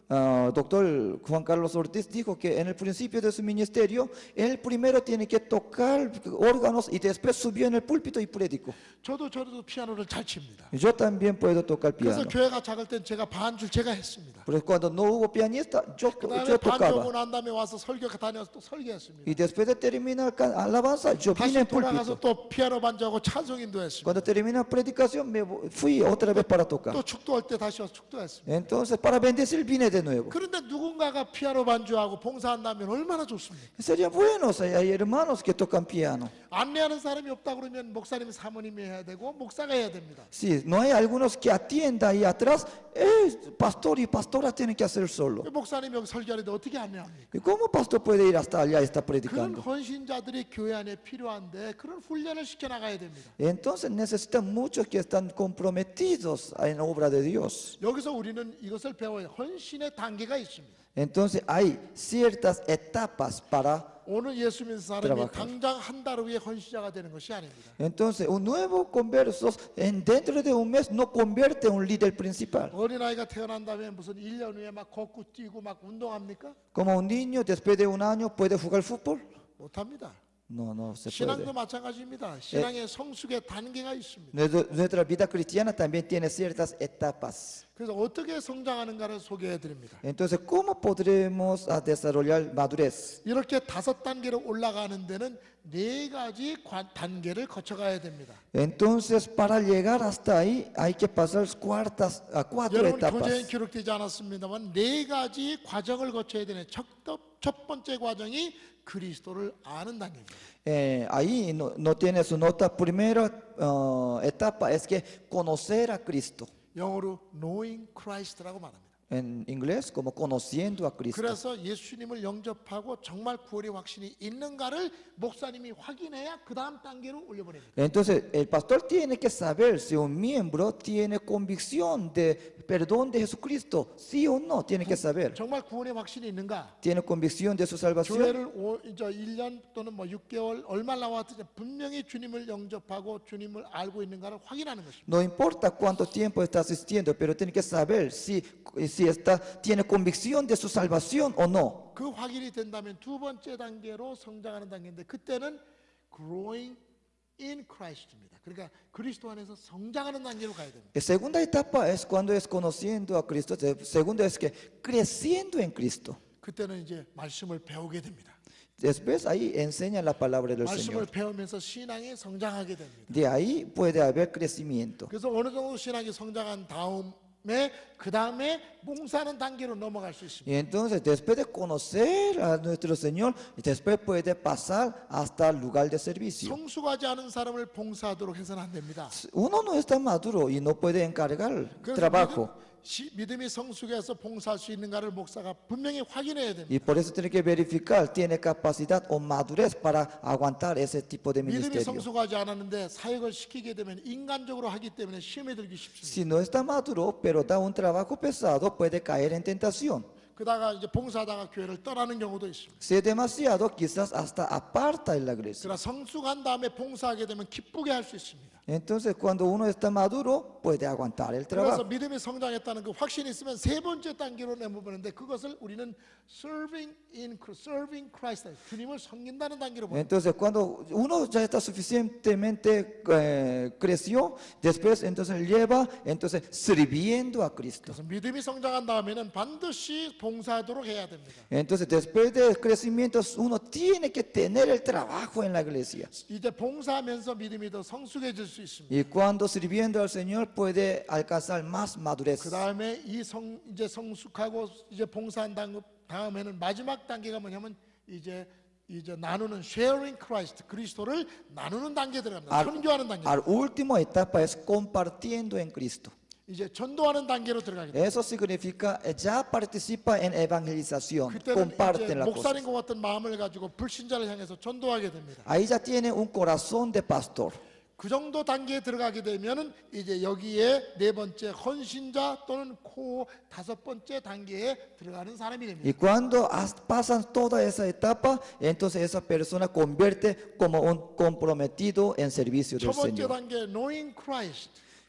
ah, doctor Juan Carlos Ortiz dijo que en el principio de su ministerio, él primero tiene que tocar órganos y después subió en el púlpito y predicó. 저도 저도 피아노를 잘 칩니다. Yo también puedo tocar 그래서 piano. 교회가 작을 땐 제가 반줄 제가 했습니다. Pero cuando no hubo pianista, yo, 그다음에 yo 반주 tocaba. 오고 난 다음에 와서 설교 다녀서 또 설교했습니다. Y después de terminar ca- alabanza, yo vine 다시 en 돌아가서 púlpito. 또 피아노 반주하고 찬송인도 했습니다. Cuando terminé la predicación, me vo- fui otra vez para tocar. 또 축도할 때 다시 와서 축도했습니다. Entonces, para bendecir, vine de nuevo. 그런데 누군가가 피아노 반주하고 봉사한다면 얼마나 좋습니까? Sería bueno si hay hermanos que tocan piano. 안내하는 사람이 없다 그러면 목사님, 사모님이 해야 되고 목사가 해야 됩니다. Si no hay algunos que atiendan ahí atrás, eh, pastor y pastora tienen que hacer solo. 목사님이 여기 설교하는데 어떻게 안내합니까? ¿Y cómo pastor puede ir hasta allá y está 그런 predicando? 헌신자들이 교회 안에 필요한데 그런 훈련을 시켜 나가야 됩니다. Entonces necesitan muchos que están comprometidos en la obra de Dios. 여기서 우리는 이것을 배워요. 헌신의 단계가 있습니다. Entonces hay ciertas etapas para... 오늘 예수 믿는 사람이 들어가요. 당장 한 달 후에 헌신자가 되는 것이 아닙니다. Entonces un nuevo converso en, dentro de un mes no convierte en un líder principal. 어린아이가 태어난 다음에 무슨 일 년 후에 막 걷고 뛰고 막 운동합니까? Como un niño después de un año puede jugar fútbol. 못합니다. No, no se 신앙도 puede. 마찬가지입니다. 신앙의 성숙의 단계가 있습니다. Nuestra nuestra vida cristiana también tiene ciertas etapas. 그래서 어떻게 성장하는가를 소개해 드립니다. Entonces, ¿cómo podremos ah, desarrollar madurez? 이렇게 다섯 단계로 올라가는 데는 네 가지 관- 단계를 거쳐가야 됩니다. Entonces, para llegar hasta ahí hay que pasar cuartas, a cuatro 여러분 교재에 etapas. 기록되지 않았습니다만 네 가지 과정을 거쳐야 되는 첫, 첫 번째 과정이 그리스도를 아는 단계입니다. Eh, ahí no, no tiene su nota. Primera ah, etapa es que conocer a Cristo. 영어로 knowing Christ라고 말합니다. En inglés, como conociendo a Cristo. 그래서 예수님을 영접하고 정말 구원의 확신이 있는가를 목사님이 확인해야 그 다음 단계로 올려보냅니다. Entonces, el pastor tiene que saber si un miembro tiene convicción de perdón de Jesucristo, sí o no, tiene que saber. 정말 구원의 확신이 있는가? ¿Tiene convicción de su salvación? 교회를 오, 이제 일 년 또는 뭐 육 개월 얼마 나왔든지 분명히 주님을 영접하고 주님을 알고 있는가를 확인하는 것입니다. No importa cuánto tiempo está asistiendo, pero tiene que saber si, si está, tiene convicción de su salvación o no. 그 확인이 된다면 두 번째 단계로 성장하는 단계인데 그때는 growing in Christ입니다. 그러니까 그리스도 안에서 성장하는 단계로 가야 됩니다. La segunda etapa es cuando es conociendo a Cristo. Segundo es que creciendo en Cristo. 그때는 이제 말씀을 배우게 됩니다. Después ahí enseña la palabra del 말씀을 Señor. 배우면서 신앙이 성장하게 됩니다. De ahí puede haber crecimiento. 그래서 어느 정도 신앙이 성장한 다음에 그 다음에 봉사하는 단계로 넘어갈 수 있습니다. Y entonces, después de conocer a nuestro Señor, después puede pasar hasta el lugar de servicio. 성숙하지 않은 사람을 봉사하도록 해서는 안 됩니다. Uno no está maduro y no puede encargar 그래서 trabajo. 믿음, 시, 믿음이 성숙해서 봉사할 수 있는가를 목사가 분명히 확인해야 됩니다. Y por eso tiene que verificar, tiene capacidad o madurez para aguantar ese tipo de 믿음이 ministerio. 성숙하지 않았는데 사역을 시키게 되면 인간적으로 하기 때문에 시험에 들기 쉽습니다. Si no está maduro, pero da un trabajo pesado, puede caer en tentación. 그러다가 이제 봉사하다가 교회를 떠나는 경우도 있습니다. Si es demasiado, quizás hasta aparta en la iglesia. 그러나 성숙한 다음에 봉사하게 되면 기쁘게 할 수 있습니다. Entonces, cuando uno está maduro, puede aguantar el 그래서 trabajo. 믿음이 성장했다는 그 확신이 있으면 세 번째 단계로 내모보는데 그것을 우리는 serving in serving Christ, 주님을 섬긴다는 단계로 봅니다. Entonces, cuando uno ya está suficientemente eh, creció, después entonces lleva, entonces sirviendo a Cristo. 그래서 믿음이 성장한 다음에는 반드시 봉사하도록 해야 됩니다. Entonces, después del crecimiento, uno tiene que tener el trabajo en la iglesia. 이제 봉사하면서 믿음이 더 성숙해질 수 있습니다. Y cuando sirviendo al Señor puede alcanzar más madurez. 그 다음에 이 성 이제 성숙하고 이제 봉사한 다음, 다음에는 마지막 단계가 뭐냐면 이제 이제 나누는 sharing Christ 그리스도를 나누는 단계 들어갑니다. Al, 선교하는 단계. al último etapa es compartiendo en Cristo. 이제 전도하는 단계로 들어가게 됩니다. Eso significa eh, ya participa en evangelización, 그때는 comparte 이제 la cosa. 목사님과 같은 마음을 가지고 불신자를 향해서 전도하게 됩니다. Ahí ya tiene un corazón de pastor. 그 정도 단계에 들어가게 되면은 이제 여기에 네 번째 헌신자 또는 코 다섯 번째 단계에 들어가는 사람이 됩니다. Y cuando has- pasan toda esa etapa, entonces esa persona convierte como un comprometido en servicio del 첫 번째 Señor. 단계 knowing Christ.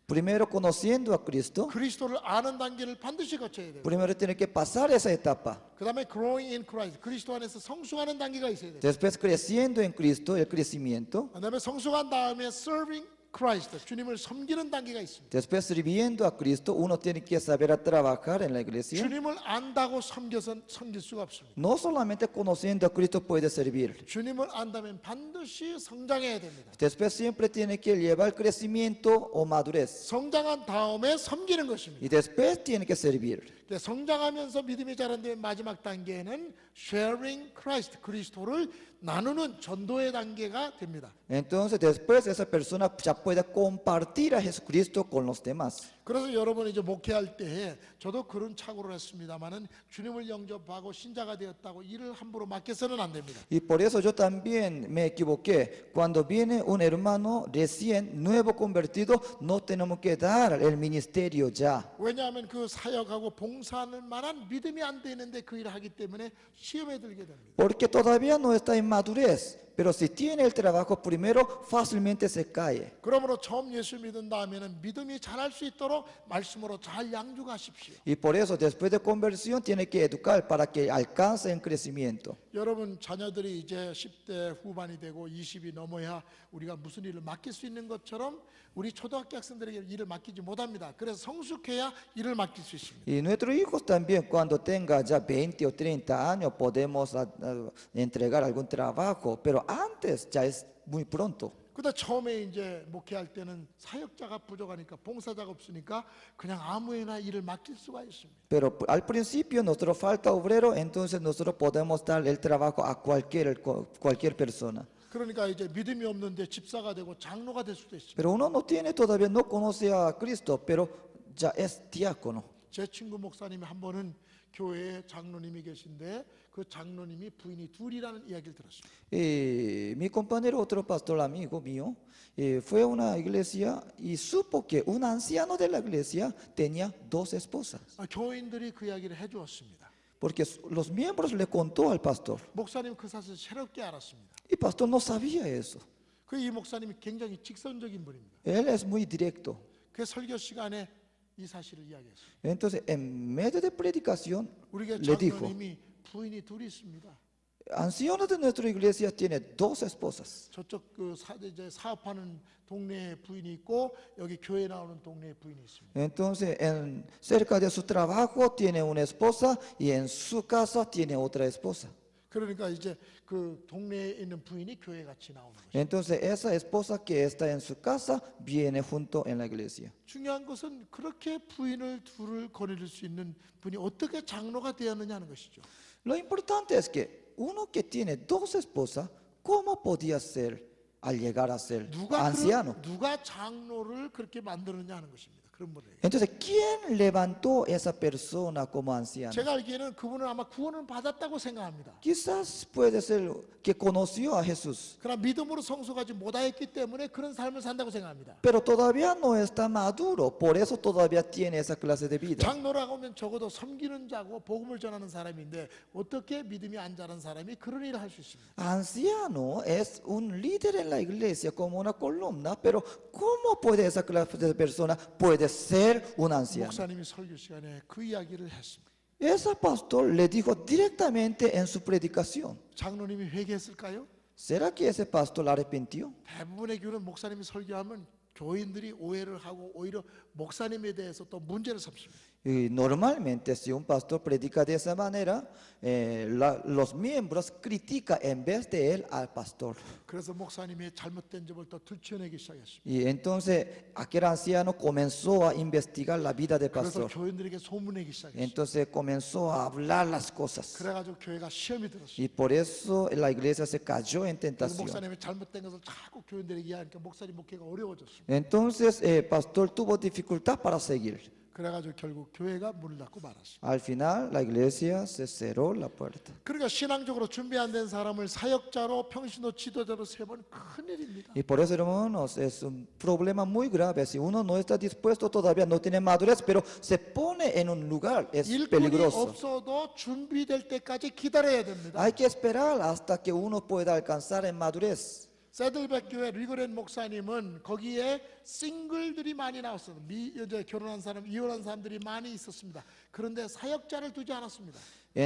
Primero conociendo a Cristo, 그리스도를 아는 단계를 반드시 거쳐야 돼요. primero tiene que pasar esa etapa. 그다음에 growing in Christ, 그리스도 안에서 성숙하는 단계가 있어야 돼요. Después creciendo en Cristo, el crecimiento. 그다음에 성숙한 다음에 serving Christ, 주님을 섬기는 단계가 있습니다. Después sirviendo a Cristo, uno tiene que saber a trabajar en la iglesia. 주님을 안다고 섬겨서 섬길 수가 없습니다. No solamente conociendo a Cristo puede servir. 주님을 안다면 반드시 성장해야 됩니다. Después siempre tiene que llevar crecimiento o madurez. 성장한 다음에 섬기는 것입니다. Y después tiene que servir. 근데 성장하면서 믿음이 자란다면 마지막 단계는 sharing Christ, 그리스도를 나누는 전도의 단계가 됩니다. Entonces después esa persona ya puede compartir a Jesucristo con los demás. 그래서 여러분 이제 목회할 때 저도 그런 착오를 했습니다만은 주님을 영접하고 신자가 되었다고 일을 함부로 맡겨서는 안 됩니다. Y por eso yo también me equivoqué. Cuando viene un hermano recién nuevo convertido, no tenemos que dar el ministerio ya. 왜냐하면 그 사역하고 봉사하는 만한 믿음이 안 되는데 그 일을 하기 때문에 시험에 들게 됩니다. Porque todavía no está en madurez. Pero si tiene el trabajo primero, fácilmente se cae. 그러므로 처음 예수 믿은 다음에는 믿음이 자랄 수 있도록 말씀으로 잘 양육하십시오. Y por eso después de conversión tiene que educar para que alcance en crecimiento. 여러분 자녀들이 이제 십 대 후반이 되고 이십이 넘어야 우리가 무슨 일을 맡길 수 있는 것처럼 우리 초등학교 학생들에게 일을 맡기지 못합니다. 그래서 성숙해야 일을 맡길 수 있습니다. Y nuestros hijos también cuando tenga ya veinte o treinta años podemos ah, ah, entregar algún trabajo, pero antes ya es muy pronto. 근데 처음에 이제 목회할 때는 사역자가 부족하니까 봉사자가 없으니까 그냥 아무에나 일을 맡길 수가 있습니다. Pero al principio nosotros falta obrero, entonces nosotros podemos dar el trabajo a cualquier, cualquier persona. 그러니까 이제 믿음이 없는데 집사가 되고 장로가 될 수도 있습니다. Pero uno no tiene todavía, no conoce a Cristo, pero ya es diácono. 제 친구 목사님이 한 번은 교회에 장로님이 계신데 그 장로님이 부인이 둘이라는 이야기를 들었습니다. Eh, mi compañero, otro pastor amigo mío, eh, fue a una iglesia y supo que un anciano de la iglesia tenía dos esposas. 아, 교인들이 그 이야기를 해주었습니다. Porque los miembros le contó al pastor. 목사님 그 사실 새롭게 알았습니다. Y el pastor no sabía eso. 그 이 목사님이 굉장히 직선적인 분입니다. Él es muy directo. 그 설교 시간에 이 사실을 이야기했어요. Entonces, en medio de predicación, 우리 교회 le dijo, 장로님이 부인이 둘이 있습니다. anciano de nuestra iglesia tiene dos esposas. 저쪽 그 사, 이제 사업하는 동네에 부인이 있고 여기 교회 나오는 동네에 부인이 있습니다. Entonces, en, cerca de su trabajo tiene una esposa y en su casa tiene otra esposa. 그러니까 이제 그 동네에 있는 부인이 교회 같이 나오는 거죠. Entonces, esa esposa que está en su casa viene junto en la iglesia. 중요한 것은 그렇게 부인을 둘을 거느릴 수 있는 분이 어떻게 장로가 되었느냐 하는 것이죠. Lo importante es que uno que tiene dos esposas, ¿cómo podía ser al llegar a ser 누가 anciano? 그, 누가 장로를 그렇게 만드느냐 하는 것입니다. 그런 분에게. Entonces, ¿quién levantó esa persona como anciano? 제가 알기에는 그분은 아마 구원을 받았다고 생각합니다. Quizás puede ser que conoció a Jesús, 그러나 믿음으로 성숙하지 못하였기 때문에 그런 삶을 산다고 생각합니다. pero todavía no está maduro, por eso todavía tiene esa clase de vida. 장로라고 하면 적어도 섬기는 자고 복음을 전하는 사람인데 어떻게 믿음이 안 자란 사람이 그런 일을 할 수 있습니까? Anciano es un líder en la iglesia como una columna, pero ¿cómo puede esa clase de persona puede ser un anciano? 목사님이 설교 시간에 그 이야기를 했습니다. Ese pastor le dijo directamente en su predicación. 장로님이 회개했을까요? ¿Será que ese pastor arrepintió? 대부분의 교회는 목사님이 설교하면 교인들이 오해를 하고 오히려 목사님에 대해서 또 문제를 삼습니다. Y normalmente si un pastor predica de esa manera, eh, la- los miembros critican en vez de él al pastor. 그래서 목사님의 잘못된 점을 또 들춰내기 시작했습니다. Y entonces aquel anciano comenzó a investigar la vida del 그래서 pastor. 교인들에게 소문내기 시작했습니다. Entonces comenzó a hablar las cosas. 그래가지고 교회가 시험이 들었습니다. Y por eso la iglesia se cayó en 그래서 tentación. 목사님의 잘못된 것을 자꾸 교인들에게 이야기하니까 목사님 목회가 어려워졌습니다. Entonces el pastor tuvo dificultad para seguir. 그래가지고 결국 교회가 문을 닫고 말았습니다. Al final la iglesia se cerró la puerta. 그러니까 신앙적으로 준비 안 된 사람을 사역자로 평신도 지도자로 세면 큰일입니다. Y por eso, hermanos, es un problema muy grave. Si uno no está dispuesto todavía, no tiene madurez, pero se pone en un lugar, es 일꾼이 peligroso. 없어도 준비될 때까지 기다려야 됩니다. Hay que esperar hasta que uno pueda alcanzar en madurez. 세들백 교회 리그렌 목사님은 거기에 싱글들이 많이 나왔어요. 미 이제 결혼한 사람, 이혼한 사람들이 많이 있었습니다. 그런데 사역자를 두지 않았습니다.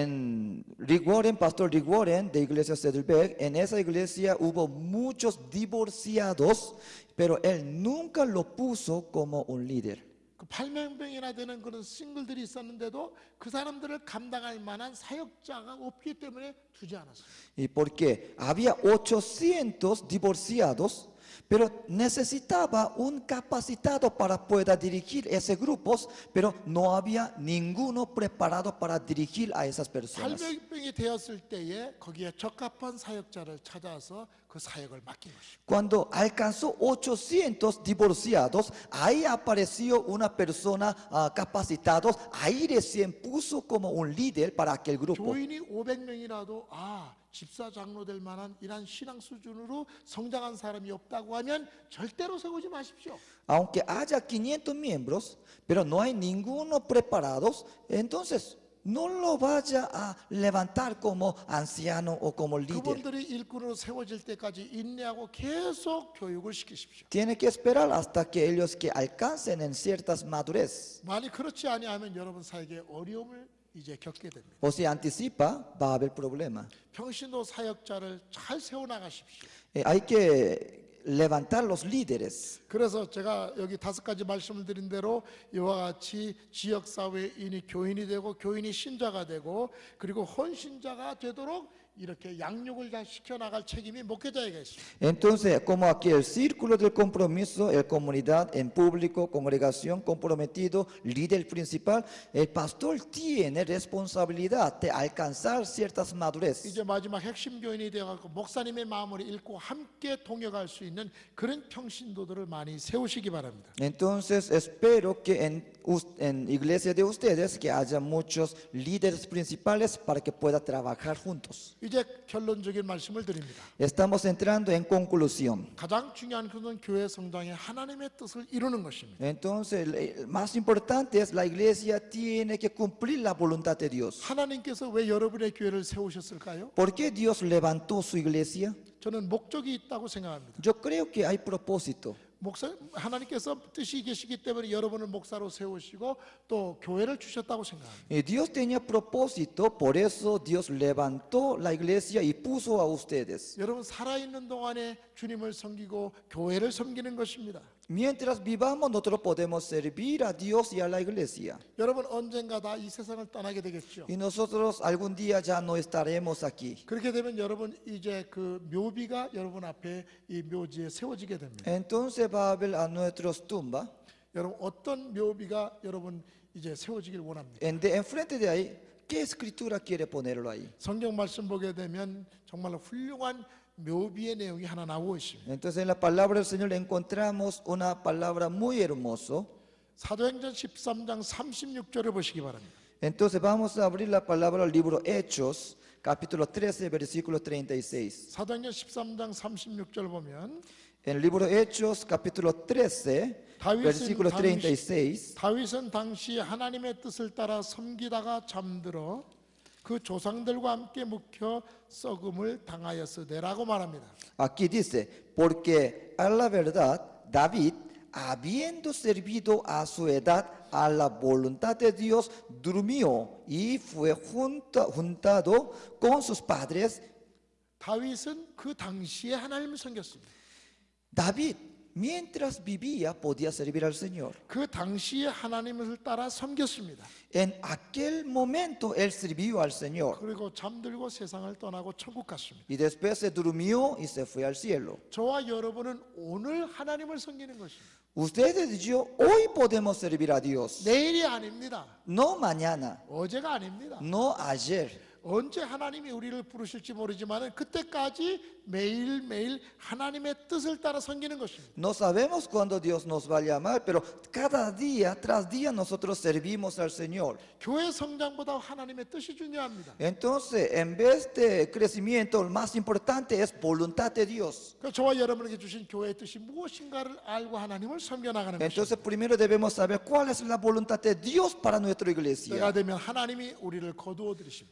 En Rick Warren, Pastor Rick Warren de Iglesia Saddleback, en esa iglesia hubo muchos divorciados, pero él nunca lo puso como un líder. 그 팔 명이나 되는 그런 싱글들이 있었는데도 그 사람들을 감당할 만한 사역자가 없기 때문에 두지 않았어요. ¿Y por qué? Había ochocientos divorciados, pero necesitaba un capacitado para poder dirigir ese grupos, pero no había ninguno preparado para dirigir a esas personas. 팔 명이 되었을 때에 거기에 적합한 사역자를 찾아서 그 사역을 맡긴 것입니다. Cuando alcanzó ochocientos divorciados, ahí apareció una persona uh, capacitada, ahí recién puso como un líder para aquel grupo. 교인이 오백 명이라도 아 집사 장로 될 만한 이런 신앙 수준으로 성장한 사람이 없다고 하면 절대로 세우지 마십시오. Aunque haya quinientos miembros, pero no hay ninguno preparados, entonces no lo vaya a levantar como anciano o como líder. 그분들이 일꾼으로 세워질 때까지 인내하고 계속 교육을 시키십시오. Tiene que esperar hasta que ellos que alcancen en ciertas madurez. 만약 그렇지 아니하면 여러분 사역에 어려움을 이제 겪게 됩니다. O si anticipa, va a haber problema. 평신도 사역자를 잘 세워 나가십시오. Eh, hay que levantar los líderes. 그래서 제가 여기 다섯 가지 말씀을 드린 대로 이와 같이 지역 사회인이 교인이 되고 교인이 신자가 되고 그리고 헌신자가 되도록 이렇게 양육을 잘 시켜 나갈 책임이 목회자에게 있습니다. Entonces, como aquí el círculo del compromiso, el comunidad en público, congregación comprometido, líder principal, el pastor tiene responsabilidad de alcanzar ciertas madurez. 이제 마지막 핵심 교인이 되어가지고 목사님의 마음을 읽고 함께 동역할 수 있는 그런 평신도들을 많이 세우시기 바랍니다. Entonces, espero que en, us- en iglesia de ustedes que haya muchos líderes principales para que puedan trabajar juntos. 이제 결론적인 말씀을 드립니다. Estamos entrando en conclusión. 가장 중요한 것은 교회 성장에 하나님의 뜻을 이루는 것입니다. Entonces, el- el más importante es la iglesia tiene que cumplir la voluntad de Dios. 하나님께서 왜 여러분의 교회를 세우셨을까요? ¿Por qué Dios levantó su iglesia? 저는 목적이 있다고 생각합니다. Yo creo que hay propósito. 목사 하나님께서 뜻이 계시기 때문에 여러분을 목사로 세우시고 또 교회를 주셨다고 생각합니다. Y Dios tenía propósito, por eso Dios levantó la iglesia y puso a ustedes. 여러분 살아있는 동안에 주님을 섬기고 교회를 섬기는 것입니다. Mientras vivamos, nosotros podemos servir a Dios y a la iglesia. 여러분 언젠가 다 이 세상을 떠나게 되겠죠. Y nosotros algún día ya no estaremos aquí. 그렇게 되면 여러분 이제 그 묘비가 여러분 앞에 이 묘지에 세워지게 됩니다. Entonces va a haber a nuestros tumbas. 여러분 어떤 묘비가 여러분 이제 세워지길 원합니다. En de, enfrente de ahí, ¿qué escritura quiere ponerlo ahí? 성경 말씀 보게 되면 정말 훌륭한 묘비의 내용이 하나 나오고 있습니다. Entonces en la palabra del Señor encontramos una palabra muy hermosa. 사도행전 십삼 장 삼십육 절을 보시기 바랍니다. Entonces vamos a abrir la palabra al libro Hechos, capítulo trece, versículo treinta y seis. 사도행전 십삼 장 삼십육 절 보면 En el libro Hechos, capítulo trece, 다윗은 versículo 당시- treinta y seis. 다윗은 당시 하나님의 뜻을 따라 섬기다가 잠들어 그 조상들과 함께 묵혀 썩음을 당하였으되라고 말합니다. Aquí dice, porque a la verdad, David, habiendo servido a su edad a la voluntad de Dios, durmió y fue junta- juntado con sus padres. 다윗은 그 당시에 하나님을 섬겼습니다. David, mientras vivía, podía servir al Señor. 그 당시에 하나님을 따라 섬겼습니다. En aquel momento él sirvió al Señor. 그리고 잠들고 세상을 떠나고 천국 갔습니다. Y después se durmió y se fue al cielo. 저와 여러분은 오늘 하나님을 섬기는 것입니다. Ustedes y yo hoy podemos servir a Dios. 내일이 아닙니다. No mañana, 어제가 아닙니다. no ayer. 언제 하나님이 우리를 부르실지 모르지만 그때까지 매일매일 하나님의 뜻을 따라 섬기는 것입니다. No sabemos cuándo Dios nos va a llamar, pero cada día tras día nosotros servimos al Señor. 교회 성장보다 하나님의 뜻이 중요합니다. Entonces, en vez de crecimiento, lo más importante es voluntad de Dios. 그래서 저와 여러분에게 주신 교회의 뜻이 무엇인가를 알고 하나님을 섬겨나가는 Entonces, 것입니다. primero debemos saber cuál es la voluntad de Dios para nuestra 때가 iglesia. 되면 하나님이 우리를 거두어 들이십니다. Al,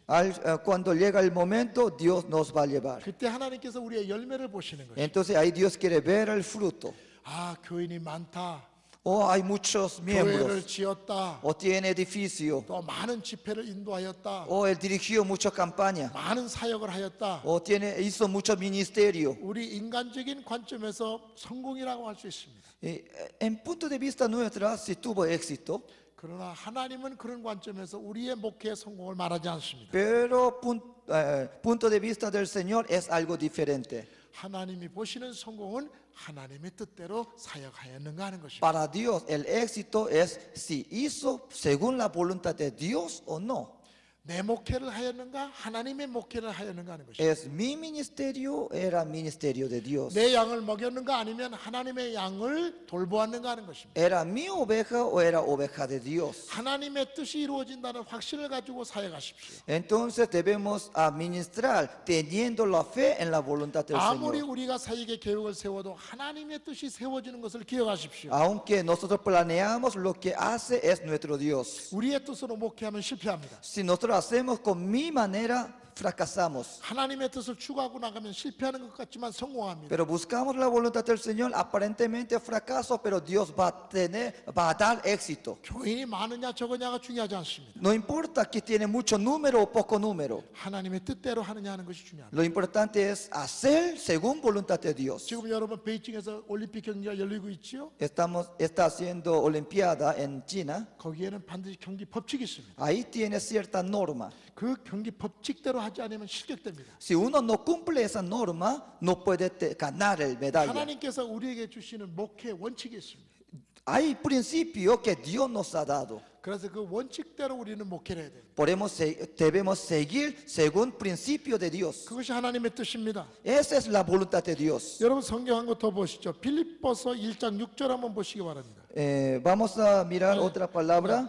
eh, cuando llega el momento, Dios nos va a llevar. 그때 하나님께서 우리의 열매를 보시는 것이죠. Entonces ahí Dios quiere ver el fruto. 아, 교인이 많다. O hay muchos 교회를 miembros. 지었다. O tiene edificio. 또 많은 집회를 인도하였다. O él dirigió mucha campaña. 많은 사역을 하였다. O tiene, hizo mucho ministerio. 우리 인간적인 관점에서 성공이라고 할 수 있습니다. Y, en punto de vista nuestra, si tuvo éxito, 그러나 하나님은 그런 관점에서 우리의 목회의 성공을 말하지 않습니다. pero pun- eh, punto de vista del Señor es algo diferente. 하나님이 보시는 성공은 하나님의 뜻대로 사역하였는가 하는 것입니다. Para Dios, el éxito es si hizo según la voluntad de Dios o no. 내 목회를 하였는가 하나님의 목회를 하였는가 하는 것입니다. ¿Es mi ministerio? Era ministerio de Dios. 내 양을 먹였는가 아니면 하나님의 양을 돌보았는가 하는 것입니다. ¿Era mi oveja o era oveja de Dios? 하나님의 뜻이 이루어진다는 확신을 가지고 사역하십시오. Entonces debemos administrar teniendo la fe en la voluntad del 아무리 Señor. 우리가 사역의 계획을 세워도 하나님의 뜻이 세워지는 것을 기억하십시오. Aunque nosotros planeamos, lo que hace es nuestro Dios. 우리의 뜻으로 목회하면 실패합니다. Si nosotros hacemos con mi manera, fracasamos. 하나님의 뜻을 추구하고 나가면 실패하는 것 같지만 성공합니다. Pero buscamos la voluntad del Señor, aparentemente fracaso, pero Dios va a tener, va a dar éxito. 교인이 많으냐 적으냐가 중요하지 않습니다. No importa que tiene mucho número o poco número. 하나님의 뜻대로 하느냐 하는 것이 중요합니다. Lo importante es hacer según voluntad de Dios. 지금 여러분 베이징에서 올림픽 경기가 열리고 있지요. Estamos, está haciendo Olimpiada en China. 거기에는 반드시 경기 법칙이 있습니다. Ahí tiene cierta norma. 그 경기 법칙대로 하지 않으면 실격됩니다. Si uno no cumple esa norma, no puede te- ganar el medalla. 하나님께서 우리에게 주시는 목회 원칙이 있습니다. Hay principio que Dios nos ha dado. 그래서 그 원칙대로 우리는 목회를 해야 됩니다. Podemos se- debemos seguir según principio de Dios. 그것이 하나님의 뜻입니다. Esa es la voluntad de Dios. 여러분 성경 한 거 더 보시죠. 빌립보서 일 장 육 절 한번 보시기 바랍니다. Eh, vamos a mirar otra palabra.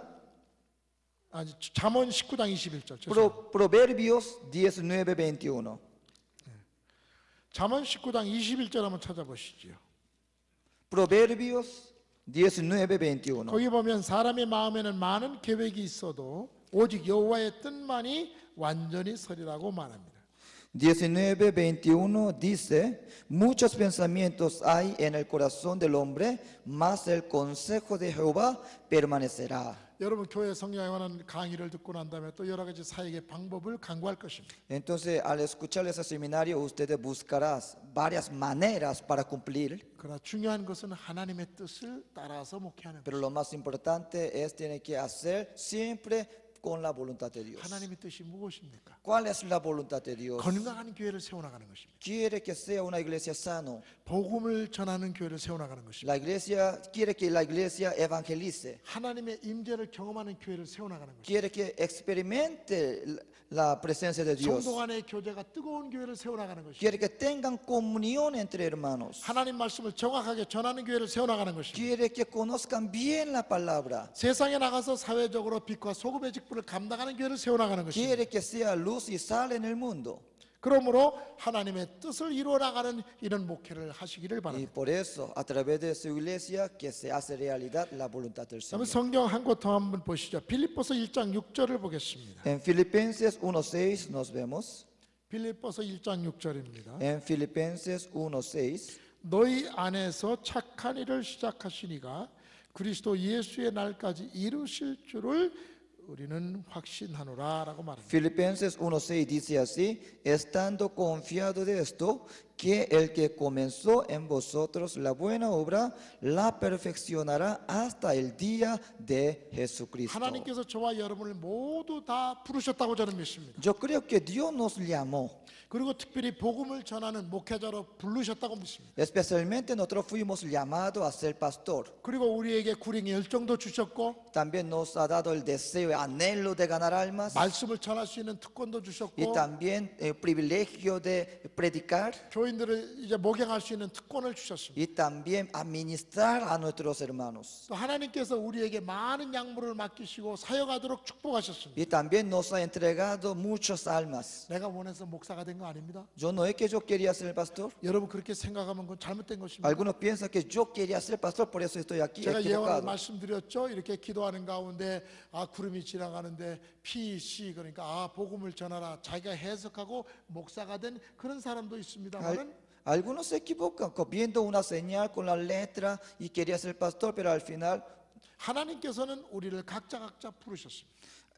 아니, 잠언 십구 장 이십일 절. 죄송합니다. Pro- Proverbios diecinueve veintiuno. 잠언 십구 장 이십일 절 한번 찾아보시죠. Proverbios diecinueve veintiuno. 거기 보면 사람의 마음에는 많은 계획이 있어도 오직 여호와의 뜻만이 완전히 서리라고 말합니다. diecinueve veintiuno dice, muchos pensamientos hay en el corazón del hombre, mas el consejo de Jehová permanecerá. 여러분 교회 성령에 관한 강의를 듣고 난 다음에 또 여러 가지 사역의 방법을 강구할 것입니다. Entonces, al escuchar ese seminario, ustedes buscarán varias maneras para cumplir, 그러나 중요한 것은 하나님의 뜻을 따라서 목회하는 것. pero lo más importante es tener que hacer siempre con la voluntad de Dios. 하나님의 뜻이 무엇입니까? ¿Cuál es la voluntad de Dios? 건강한 교회를 세워나가는 것입니다. Quiere que sea una iglesia sano. 복음을 전하는 교회를 세워나가는 것입니다. La iglesia quiere que la iglesia evangelice. 하나님의 임재를 경험하는 교회를 세워나가는 것입니다. Quiere que experimente la presencia de Dios. 성도 간의 교제가 뜨거운 교회를 세워나가는 것입니다. Quiere que tengan comunión entre hermanos. 하나님 말씀을 정확하게 전하는 교회를 세워나가는 것입니다. Quiere que conozcan bien la palabra. 세상에 나가서 사회적으로 빛과 소금의 직분을 감당하는 교회를 세워나가는 것입니다. Quiere que sea luz y sal en el mundo. 그러므로 하나님의 뜻을 이루어나가는 이런 목회를 하시기를 Y 바랍니다. por eso, a través de su iglesia, que se hace realidad la voluntad del 그러면 Señor. 성경 한 곳 더 한번 보시죠. 빌립보서 일 장 육 절을 보겠습니다. En Filipenses uno seis nos vemos. 빌립보서 일 장 육 절입니다. En Filipenses uno seis. 너희 안에서 착한 일을 시작하시니가 그리스도 예수의 날까지 이루실 줄을 우리는 확신하노라라고 말합니다. Filipenses uno seis dice así, estando confiado de esto, que el que comenzó en vosotros la buena obra, la perfeccionará hasta el día de Jesucristo. 하나님께서 저와 여러분을 모두 다 부르셨다고 저는 믿습니다. Yo creo que Dios nos llamó, 그리고 특별히 복음을 전하는 목회자로 부르셨다고 믿습니다. especialmente nosotros fuimos llamados a ser pastor. 그리고 우리에게 구령의 열정도 주셨고 También nos ha dado el deseo y anhelo de ganar almas 말씀을 전할 수 있는 특권도 y 주셨고 también el privilegio de predicar. 교회 교인들을 이제 목양할 수 있는 특권을 주셨습니다. y también administrar a nuestros hermanos. 또 하나님께서 우리에게 많은 약물을 맡기시고 사역하도록 축복하셨습니다. Y también nos ha entregado muchas almas. 내가 원해서 목사가 된 거 아닙니다. Yo no es que yo quería ser el pastor. 여러분 그렇게 생각하면 그건 잘못된 것입니다. Algunos piensan que yo quería ser pastor, por eso estoy aquí 제가 예언을 equivocado. 말씀드렸죠. 이렇게 기도하는 가운데 아 구름이 지나가는데 피, 시 그러니까 아 복음을 전하라 자기가 해석하고 목사가 된 그런 사람도 Al- 있습니다만은 algunos se equivocan co- viendo una señal con la letra y quería ser pastor, pero al final 하나님께서는 우리를 각자 각자 부르셨습니다.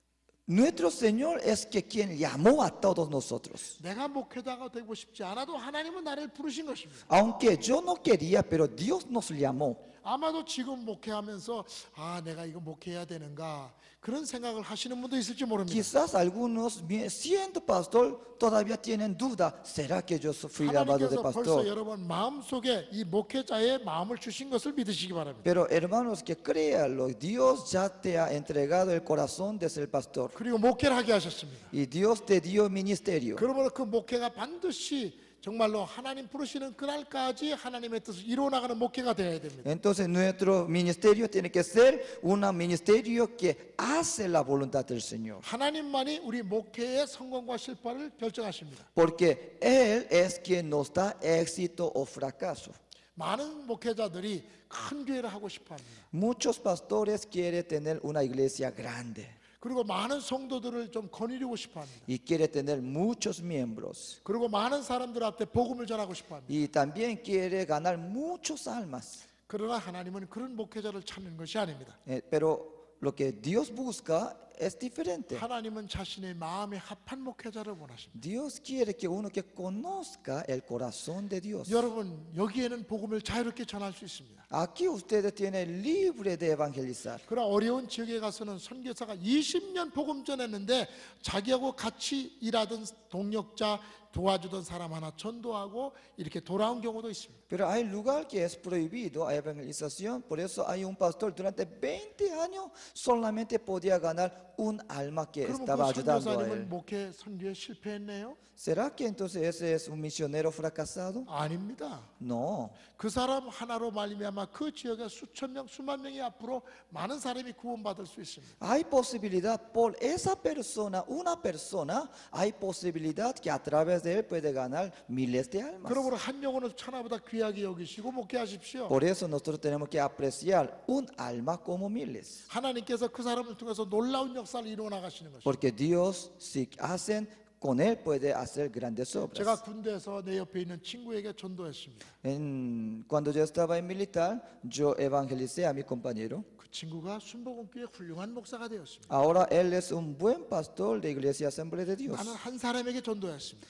nuestro Señor es que quien llamó a todos nosotros. 내가 목회자가 되고 싶지 않아도 하나님은 나를 부르신 것입니다. Aunque yo no quería, pero Dios nos llamó. 아마도 지금 목회하면서 아 내가 이거 목회해야 되는가 그런 생각을 하시는 분도 있을지 모릅니다. Quizás algunos, bien- siendo pastor, todavía tienen duda. ¿Será que yo fui llamado de 하나님께서 벌써 pastor? 여러분 마음속에 이 목회자의 마음을 주신 것을 믿으시기 바랍니다. Pero hermanos, que créanlo, Dios ya te ha entregado el corazón de ser pastor. 그리고 목회를 하게 하셨습니다. Y Dios te dio ministerio. 그러므로 그 목회가 반드시 정말로 하나님 부르시는 그날까지 하나님의 뜻을 이루어나가는 목회가 되어야 됩니다. Entonces nuestro ministerio tiene que ser un ministerio que hace la voluntad del Señor. 하나님만이 우리 목회의 성공과 실패를 결정하십니다. Porque Él es quien nos da éxito o fracaso. 많은 목회자들이 큰 교회를 하고 싶어 합니다. Muchos pastores quieren tener una iglesia grande 그리고 많은 성도들을 좀 거느리고 싶어 합니다. y quieren tener muchos miembros. 그리고 많은 사람들한테 복음을 전하고 싶어 합니다. Y también quiere ganar muchos almas. 그러나 하나님은 그런 목회자를 찾는 것이 아닙니다. Eh, pero lo que Dios busca es diferente. 하나님은 자신의 마음에 합한 목회자를 원하십니다. Dios quiere que uno que conozca el corazón de Dios. 여러분 여기에는 복음을 자유롭게 전할 수 있습니다. Aquí ustedes tienen libre de evangelizar. 그러나 어려운 지역에 가서는 선교사가 이십 년 복음 전했는데 자기하고 같이 일하던 동역자 도와주던 사람 하나 전도하고 이렇게 돌아온 경우도 있습니다. Pero hay lugar que es prohibido a evangelización, por eso hay un pastor durante veinte años solamente podía ganar un alma que 그러면 estaba 그 ayudando a 선교사님은 él. 목회 선교에 실패했네요? ¿Será que entonces ese es un misionero fracasado? 아닙니다. No. 그 사람 하나로 말미암아 그 지역에 수천 명, 수만 명이 앞으로 많은 사람이 구원받을 수 있습니다. Hay posibilidad por esa persona, una persona, hay posibilidad que a través de él puede ganar miles de almas. 그러므로 한 영혼을 천하보다 귀하게 여기시고 목회하십시오. Por eso nosotros tenemos que apreciar un alma como miles. 하나님께서 그 사람을 통해서 놀라운 역사를 이루어 나가시는 것입니다. Porque Dios, si hacen con él, puede hacer grandes 제가 obras. 군대에서 내 옆에 있는 친구에게 전도했습니다. En- cuando yo estaba en militar, yo evangelicé a mi compañero. 그 친구가 순복음교회 훌륭한 목사가 되었습니다. Ahora él es un buen pastor de Iglesia Asamblea de Dios. 나는 한 사람에게 전도했습니다.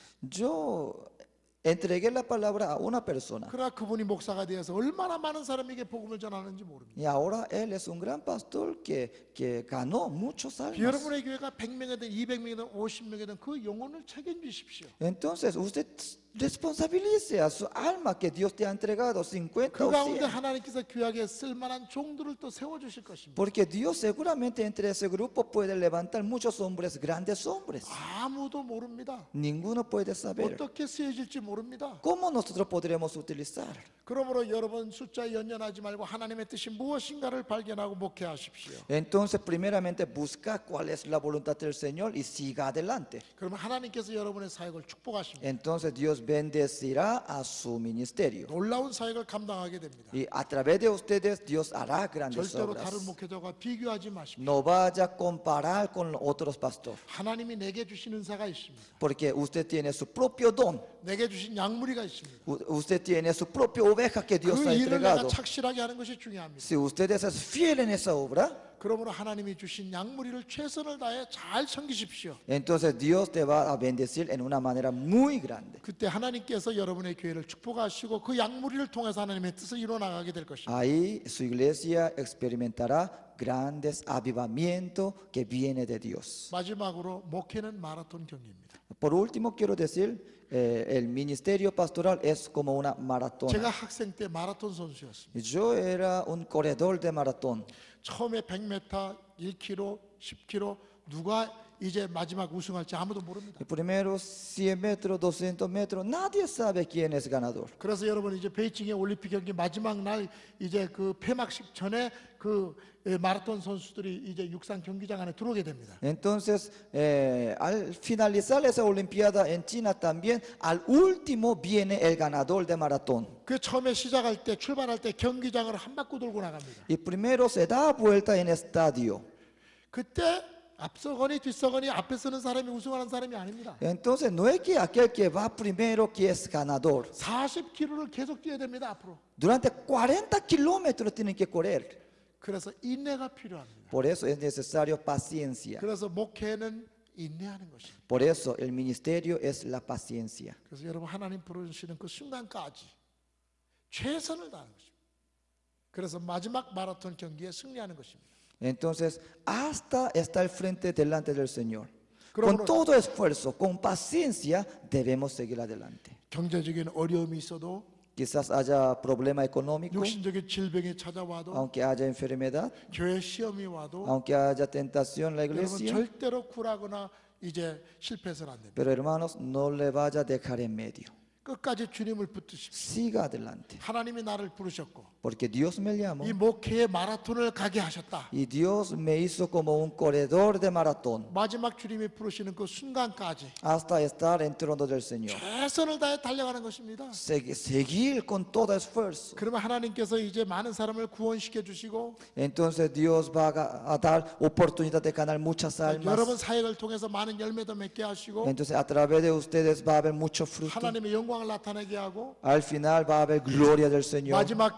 Yo entregué la palabra a una persona. 그러나 그분이 목사가 되어서 얼마나 많은 사람에게 복음을 전하는지 모릅니다. Y ahora él es un gran pastor que, que ganó muchos almas. 여러분의 교회가 백 명이든 이백 명이든 오십 명이든 그 영혼을 책임지십시오. Entonces usted responsabilice a su alma que Dios te ha entregado cincuenta 그 o 가운데 cien. 하나님께서 귀하게 쓸만한 종들을 또 세워주실 것입니다. Porque Dios seguramente entre ese grupo puede levantar muchos hombres, grandes hombres. 아무도 모릅니다. Ninguno puede saber. 어떻게 쓰여질지 모릅니다. ¿Cómo nosotros podremos utilizar? 그러므로 여러분 숫자에 연연하지 말고 하나님의 뜻이 무엇인가를 발견하고 목회하십시오. Entonces, primeramente, busca cuál es la voluntad del Señor y siga adelante. 그러면 하나님께서 여러분의 사역을 축복하십니다. Entonces, Dios bendecirá a su ministerio. 놀라운 사역을 감당하게 됩니다. Y a través de ustedes, Dios hará grandes 절대로 obras. 다른 목회자와 비교하지 마십시오. No vaya a comparar con otros pastores. 하나님이 내게 주신 은사가 있습니다. Porque usted tiene su propio don. 내게 주신 약물이가 있습니다. U- Usted tiene su propia oveja que Dios 그 ha 일을 내가 entregado. 착실하게 하는 것이 중요합니다. Si ustedes es fiel en esa obra, 그러므로 하나님이 주신 약물이를 최선을 다해 잘 섬기십시오. entonces Dios te va a bendecir en una manera muy grande. 그때 하나님께서 여러분의 교회를 축복하시고 그 약물이를 통해서 하나님의 뜻을 이루어 나가게 될 것입니다. Ahí su iglesia experimentará grandes avivamientos que viene de Dios. 마지막으로 목회는 마라톤 경기입니다. Por último, quiero decir, eh, el ministerio pastoral es como una maratón. 제가 학생 때 마라톤 선수였습니다. Yo era un corredor de maratón. 처음에 백 미터, 일 킬로미터, 십 킬로미터 누가 이제 마지막 우승할지 아무도 모릅니다. El primero cien metros, doscientos metros, nadie sabe quién es ganador. 그래서 여러분 이제 베이징의 올림픽 경기 마지막 날 이제 그 폐막식 전에 그 예, 마라톤 선수들이 이제 육상 경기장 안에 들어오게 됩니다. Entonces, eh, al finalizar esa Olimpiada en China también, al último viene el ganador de maratón. 그 처음에 시작할 때 출발할 때 경기장을 한 바퀴 돌고 나갑니다. Y primero se da vuelta en estadio. 그때 앞서거니 뒤서거니 앞에 서는 사람이 우승하는 사람이 아닙니다. Entonces, no es que aquel que va primero que es ganador. 사십 킬로미터를 계속 뛰어야 됩니다. 앞으로. Durante cuarenta kilómetros tienen que correr. 그래서 인내가 필요합니다. Por eso es necesario paciencia. 그래서 목회는 인내하는 것입니다. Por eso el ministerio es la paciencia. 그래서 여러분 하나님 부르시는 그 순간까지 최선을 다하는 것입니다. 그래서 마지막 마라톤 경기에 승리하는 것입니다. Entonces, hasta estar frente delante del Señor. 그러므로- Con todo esfuerzo, con paciencia, debemos seguir adelante. 경제적인 어려움이 있어도 Quizás haya problema económico, 육신적인 질병이 찾아와도 aunque haya enfermedad, 교회 시험이 와도 aunque haya tentación en la 여러분 iglesia. 절대로 굴하거나 이제 실패해서는 안 됩니다. Pero hermanos, no le vaya a dejar en medio. 끝까지 주님을 붙드십시오. Siga adelante. 하나님이 나를 부르셨고 Porque Dios me llamó 이 목회의 마라톤을 가게 하셨다. y Dios me hizo como un corredor de maratón 마지막 주님이 부르시는 그 순간까지 hasta estar en trono del Señor. 최선을 다해 달려가는 것입니다. Segui- Seguir con todo esfuerzo. 그러면 하나님께서 이제 많은 사람을 구원시켜 주시고 Entonces Dios va a, a dar oportunidad de ganar muchas 여러분 almas. 사역을 통해서 많은 열매도 맺게 하시고 Entonces a través de ustedes va a haber mucho fruto. 하나님의 영광을 나타내게 하고 Al final va a haber gloria del Señor. 마지막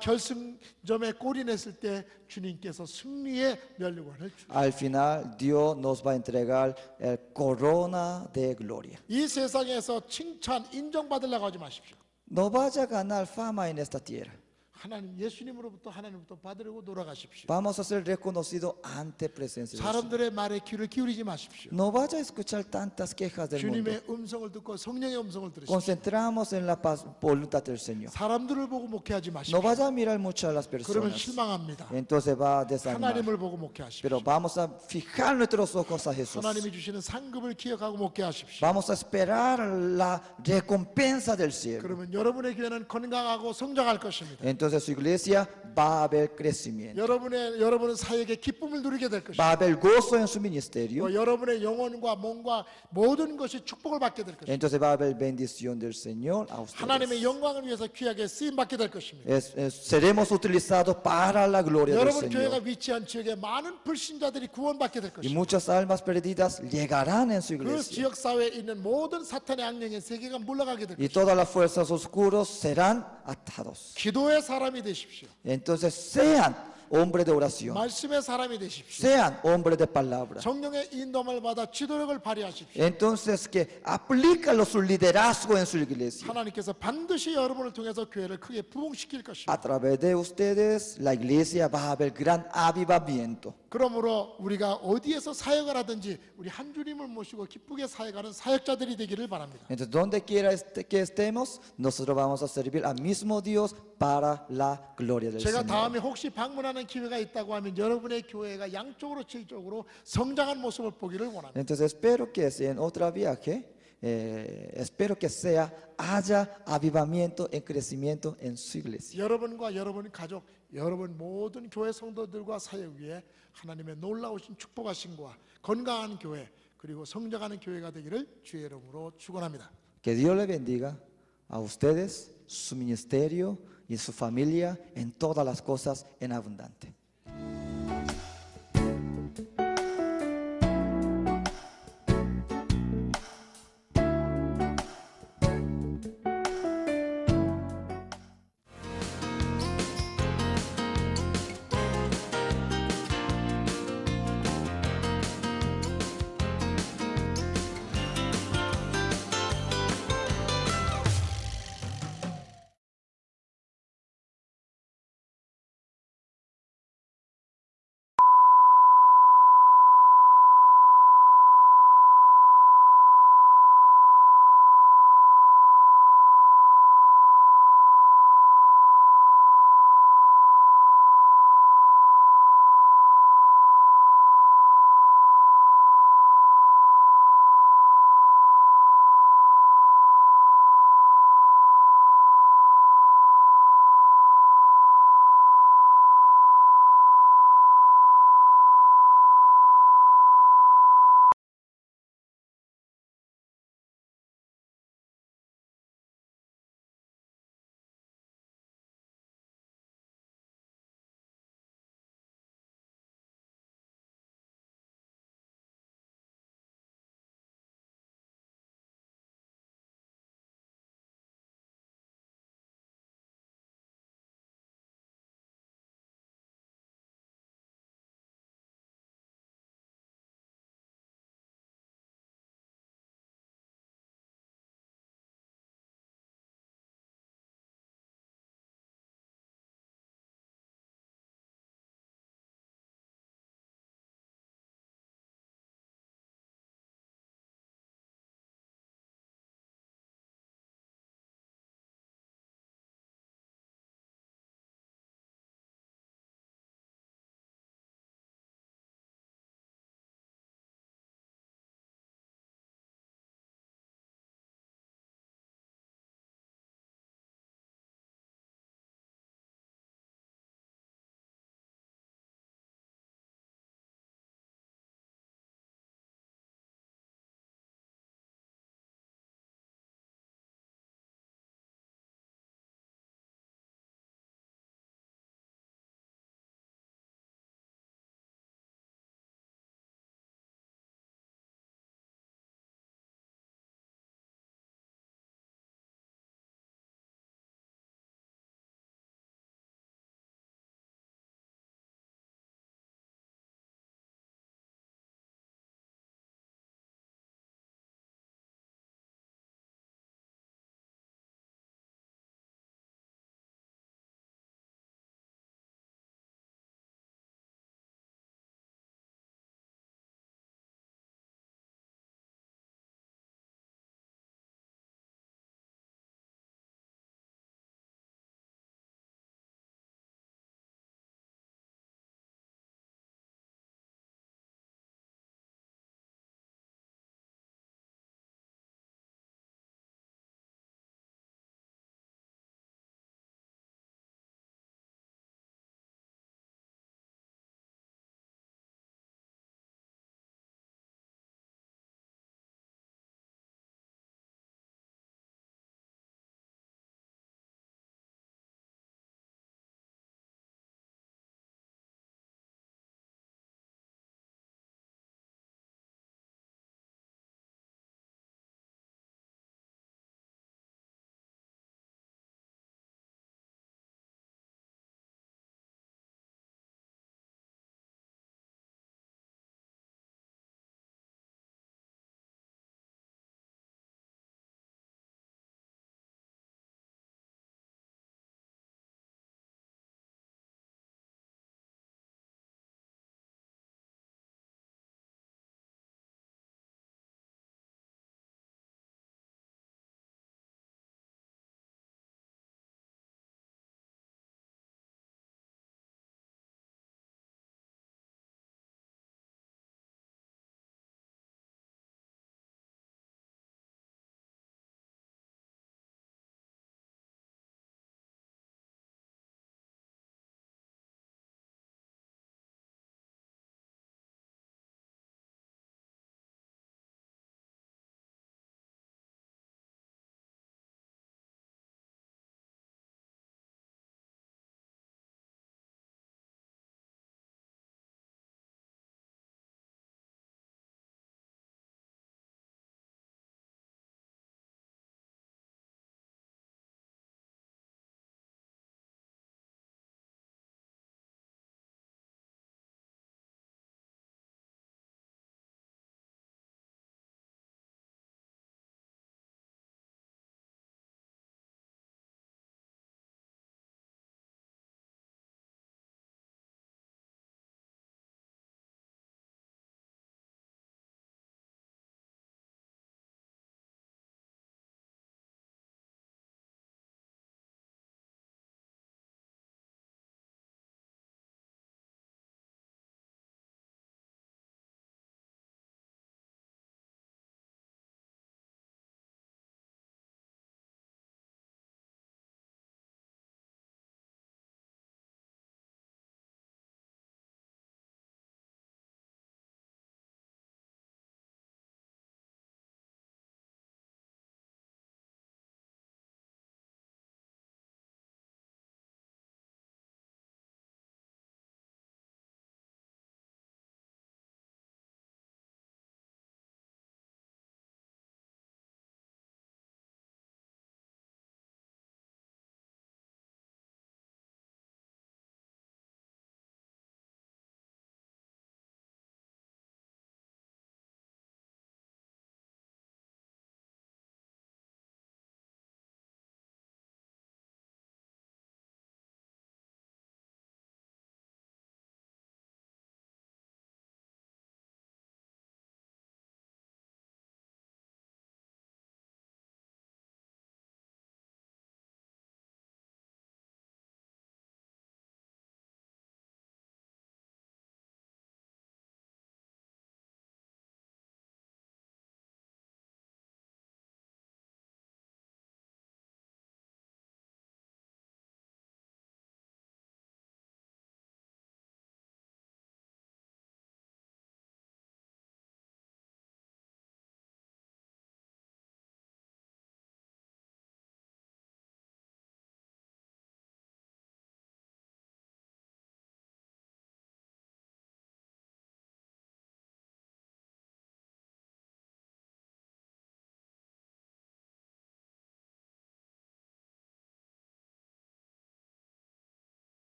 결승점에 골이 냈을 때 주님께서 승리의 면류관을 주시고 Al final Dios nos va a entregar el corona de gloria. 이 세상에서 칭찬 인정받으려고 하지 마십시오. No vaya a ganar fama en esta tierra. 하나님 예수님으로부터 하나님부터 받으려고 돌아가십시오. Vamos a ser reconocidos ante presencia de Dios. 사람들의 말에 귀를 기울이지 마십시오. No vaya a escuchar tantas quejas del mundo. 주님의 음성을 듣고 성령의 음성을 들으십시오. Concentramos en la paz- voluntad del Señor. 사람들을 보고 목회하지 No 마십시오. vaya a mirar mucho a las 그러면 personas. 실망합니다. Entonces va a desanimar. 하나님을 보고 목회하십시오. Pero vamos a fijar nuestros ojos a Jesús. 하나님이 주시는 상급을 기억하고 목회하십시오. Vamos a esperar la recompensa del cielo. 그러면 여러분의 교회는 건강하고 성장할 것입니다. Entonces su iglesia va a haber crecimiento. 여러분의 여러분은 사역의 기쁨을 누리게 될 것입니다. Va a haber gozo en su ministerio. 또 여러분의 영혼과 몸과 모든 것이 축복을 받게 될 것입니다. Entonces va a haber bendición del Señor a 하나님의 ustedes. 영광을 위해서 귀하게 쓰임 받게 될 것입니다. Es- es- seremos utilizados para la gloria del 여러분 교회가 Señor. 위치한 지역에 많은 불신자들이 구원받게 될 Y 것입니다. muchas almas perdidas llegarán en su 그 iglesia. 지역 사회에 있는 모든 사탄의 악령의 세계가 물러가게 될 Y 것입니다. todas las fuerzas oscuras serán atados. 기도의 사람이 되십시오. Entonces sean hombres de oración. 말씀의 사람이 되십시오. Sean hombres de palabra. 성령의 인도함을 받아 지도력을 발휘하십시오. Entonces que aplícalo su liderazgo en su iglesia. 하나님께서 반드시 여러분을 통해서 교회를 크게 부흥시킬 것입니다. A través de ustedes la iglesia va a haber gran avivamiento. 그러므로 우리가 어디에서 사역을 하든지 우리 한 주님을 모시고 기쁘게 사역하는 사역자들이 되기를 바랍니다. Entonces donde quiera este- que estemos, nosotros vamos a servir al mismo Dios para la gloria del 제가 Señor. 다음에 혹시 방문하는 기회가 있다고 하면 여러분의 교회가 양쪽으로 질적으로 성장한 모습을 보기를 원합니다. Entonces espero que si en otro viaje, eh, espero que sea, haya avivamiento en crecimiento en su iglesia. 여러분과 여러분 가족, 여러분 모든 교회 성도들과 사역 위에 하나님의 놀라우신 축복하심과 건강한 교회 그리고 성장하는 교회가 되기를 주의 이름으로 축원합니다. Que Dios le bendiga a ustedes, su ministerio y su familia en todas las cosas en abundante.